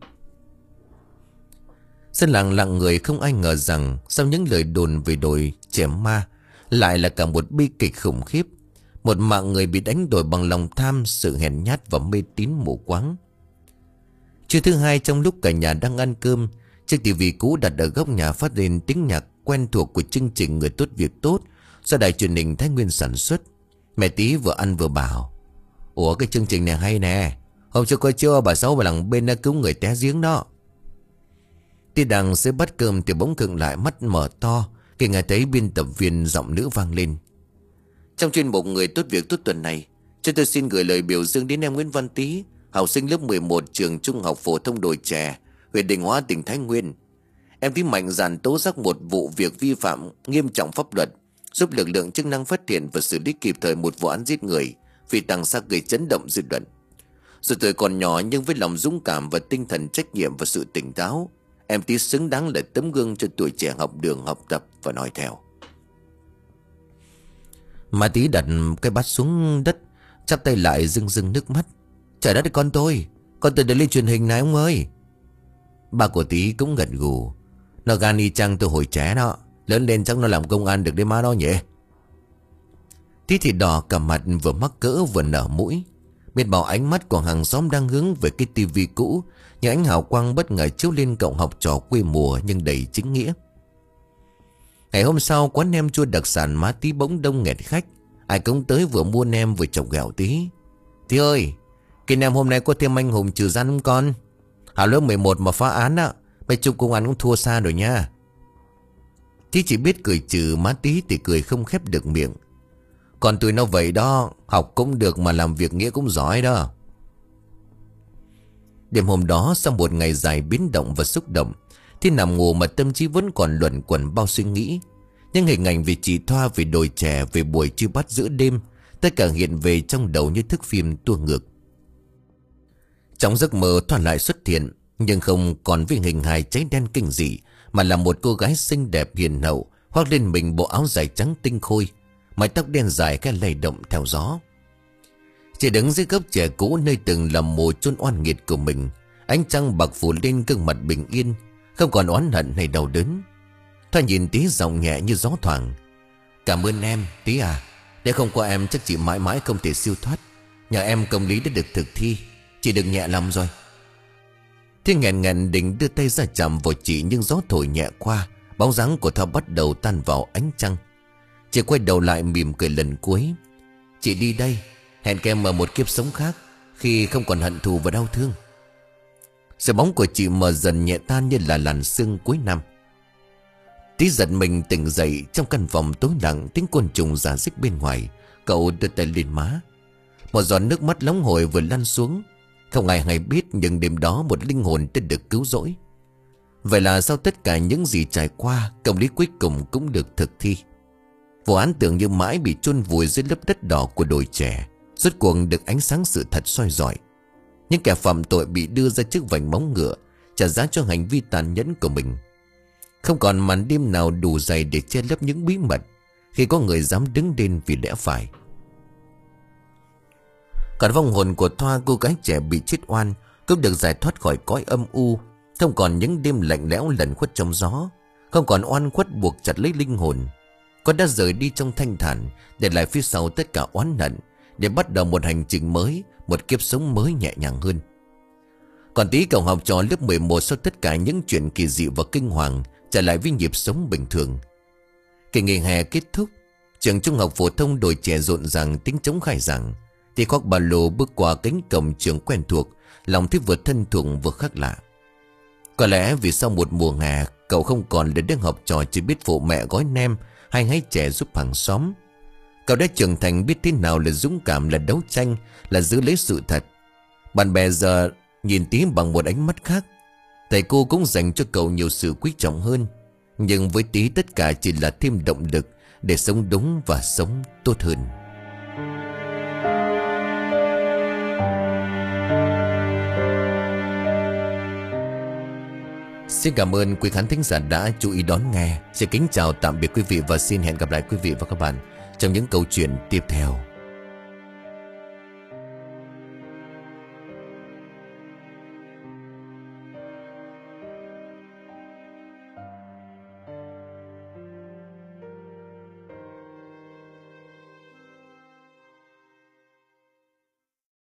Dân làng lặng người, không ai ngờ rằng sau những lời đồn về đồi chè ma lại là cả một bi kịch khủng khiếp. Một mạng người bị đánh đổi bằng lòng tham, sự hèn nhát và mê tín mù quáng. Trưa thứ hai, trong lúc cả nhà đang ăn cơm, chiếc tivi cũ đặt ở góc nhà phát lên tiếng nhạc quen thuộc của chương trình Người Tốt Việc Tốt do đài truyền hình Thái Nguyên sản xuất. Mẹ Tí vừa ăn vừa bảo: Ủa, cái chương trình này hay nè, hôm trước coi chưa, bà Sáu bà làng bên đã cứu người té giếng đó. Tí đang xếp bát cơm thì bỗng khựng lại, mắt mở to khi nghe thấy biên tập viên giọng nữ vang lên: Trong chuyên mục Người Tốt Việc Tốt tuần này, cho tôi xin gửi lời biểu dương đến em Nguyễn Văn Tý, học sinh lớp mười một trường trung học phổ thông Đồi Chè, huyện Định Hóa, tỉnh Thái Nguyên. Em Tí mạnh dạn tố giác một vụ việc vi phạm nghiêm trọng pháp luật, giúp lực lượng chức năng phát hiện và xử lý kịp thời một vụ án giết người, vì tàng xác gây chấn động dư luận. Dù tuổi còn nhỏ nhưng với lòng dũng cảm và tinh thần trách nhiệm và sự tỉnh táo, em Tí xứng đáng là tấm gương cho tuổi trẻ học đường học tập và nói theo. Mà Tí đặt cái bát xuống đất, chắp tay lại rưng rưng nước mắt. Trời đất ơi con tôi, con tôi đã lên truyền hình này ông ơi. Ba của Tí cũng gật gù. Nó gan y chang từ hồi trẻ đó, lớn lên chắc nó làm công an được đấy má đó nhỉ. Tí thì đỏ cả mặt, vừa mắc cỡ vừa nở mũi. Biết bao ánh mắt của hàng xóm đang hướng về cái tivi cũ, nhưng ánh hào quang bất ngờ chiếu lên cậu học trò quê mùa nhưng đầy chính nghĩa. Ngày hôm sau, quán nem chua đặc sản má Tí bỗng đông nghẹt khách. Ai cũng tới vừa mua nem vừa chọc ghẹo Tí. Tí ơi, cái nem hôm nay có thêm anh hùng trừ gian không con? Hảo lớp mười một mà phá án á, mấy chục công an cũng thua xa rồi nha. Tí chỉ biết cười trừ, má Tí thì cười không khép được miệng. Còn tụi nó vậy đó, học cũng được mà làm việc nghĩa cũng giỏi đó. Đêm hôm đó, sau một ngày dài biến động và xúc động, Tí nằm ngủ mà tâm trí vẫn còn luẩn quẩn bao suy nghĩ. Những hình ảnh về chị Thoa, về Đồi Chè, về buổi truy bắt giữa đêm, tất cả hiện về trong đầu như thức phim tua ngược. Trong giấc mơ, Thoa lại xuất hiện, nhưng không còn với hình hài cháy đen kinh dị, mà là một cô gái xinh đẹp hiền hậu, khoác lên mình bộ áo dài trắng tinh khôi, mái tóc đen dài cái lay động theo gió. Chị đứng dưới gốc chè cũ nơi từng là mồ chôn oan nghiệt của mình. Ánh trăng bạc phủ lên gương mặt bình yên, không còn oán hận hay đau đớn. Thoa nhìn Tí giọng nhẹ như gió thoảng. Cảm ơn em Tí à, nếu không có em chắc chị mãi mãi không thể siêu thoát. Nhờ em công lý đã được thực thi, chị được nhẹ lòng rồi. Tí nghẹn ngẹn định đưa tay ra chạm vào chị, nhưng gió thổi nhẹ qua, bóng dáng của Thoa bắt đầu tan vào ánh trăng. Chị quay đầu lại mỉm cười lần cuối. Chị đi đây, hẹn em ở một kiếp sống khác, khi không còn hận thù và đau thương. Sự bóng của chị mờ dần nhẹ tan như là làn sương cuối năm. Tí giật mình tỉnh dậy. Trong căn phòng tối lặng, tiếng côn trùng rả rích bên ngoài. Cậu đưa tay lên má. Một giọt nước mắt nóng hổi vừa lăn xuống. Không ai hay biết, nhưng đêm đó một linh hồn đã được cứu rỗi. Vậy là sau tất cả những gì trải qua, công lý cuối cùng cũng được thực thi. Vụ án tưởng như mãi bị chôn vùi dưới lớp đất đỏ của Đồi Chè, rốt cuộc được ánh sáng sự thật soi rọi. Những kẻ phạm tội bị đưa ra trước vành móng ngựa, trả giá cho hành vi tàn nhẫn của mình. Không còn màn đêm nào đủ dày để che lấp những bí mật, khi có người dám đứng lên vì lẽ phải. Còn vong hồn của Thoa, cô gái trẻ bị chết oan, cũng được giải thoát khỏi cõi âm u. Không còn những đêm lạnh lẽo lẩn khuất trong gió, không còn oan khuất buộc chặt lấy linh hồn. Con đã rời đi trong thanh thản, để lại phía sau tất cả oán hận, để bắt đầu một hành trình mới, một kiếp sống mới nhẹ nhàng hơn. Còn Tí, cậu học trò lớp mười một, sau tất cả những chuyện kỳ dị và kinh hoàng, trở lại với nhịp sống bình thường. Kỳ nghỉ hè kết thúc, trường trung học phổ thông Đồi Chè rộn ràng tiếng trống khai giảng. Tí khoác ba lô bước qua cánh cổng trường quen thuộc, lòng thấy vừa thân thuộc vừa khác lạ. Có lẽ vì sau một mùa hè, cậu không còn là đứa học trò chỉ biết phụ mẹ gói nem hay hái chè giúp hàng xóm. Cậu đã trưởng thành, biết thế nào là dũng cảm, là đấu tranh, là giữ lấy sự thật. Bạn bè giờ nhìn Tí bằng một ánh mắt khác. Thầy cô cũng dành cho cậu nhiều sự quý trọng hơn. Nhưng với Tí tất cả chỉ là thêm động lực để sống đúng và sống tốt hơn. Xin cảm ơn quý khán thính giả đã chú ý đón nghe. Xin kính chào tạm biệt quý vị và xin hẹn gặp lại quý vị và các bạn trong những câu chuyện tiếp theo.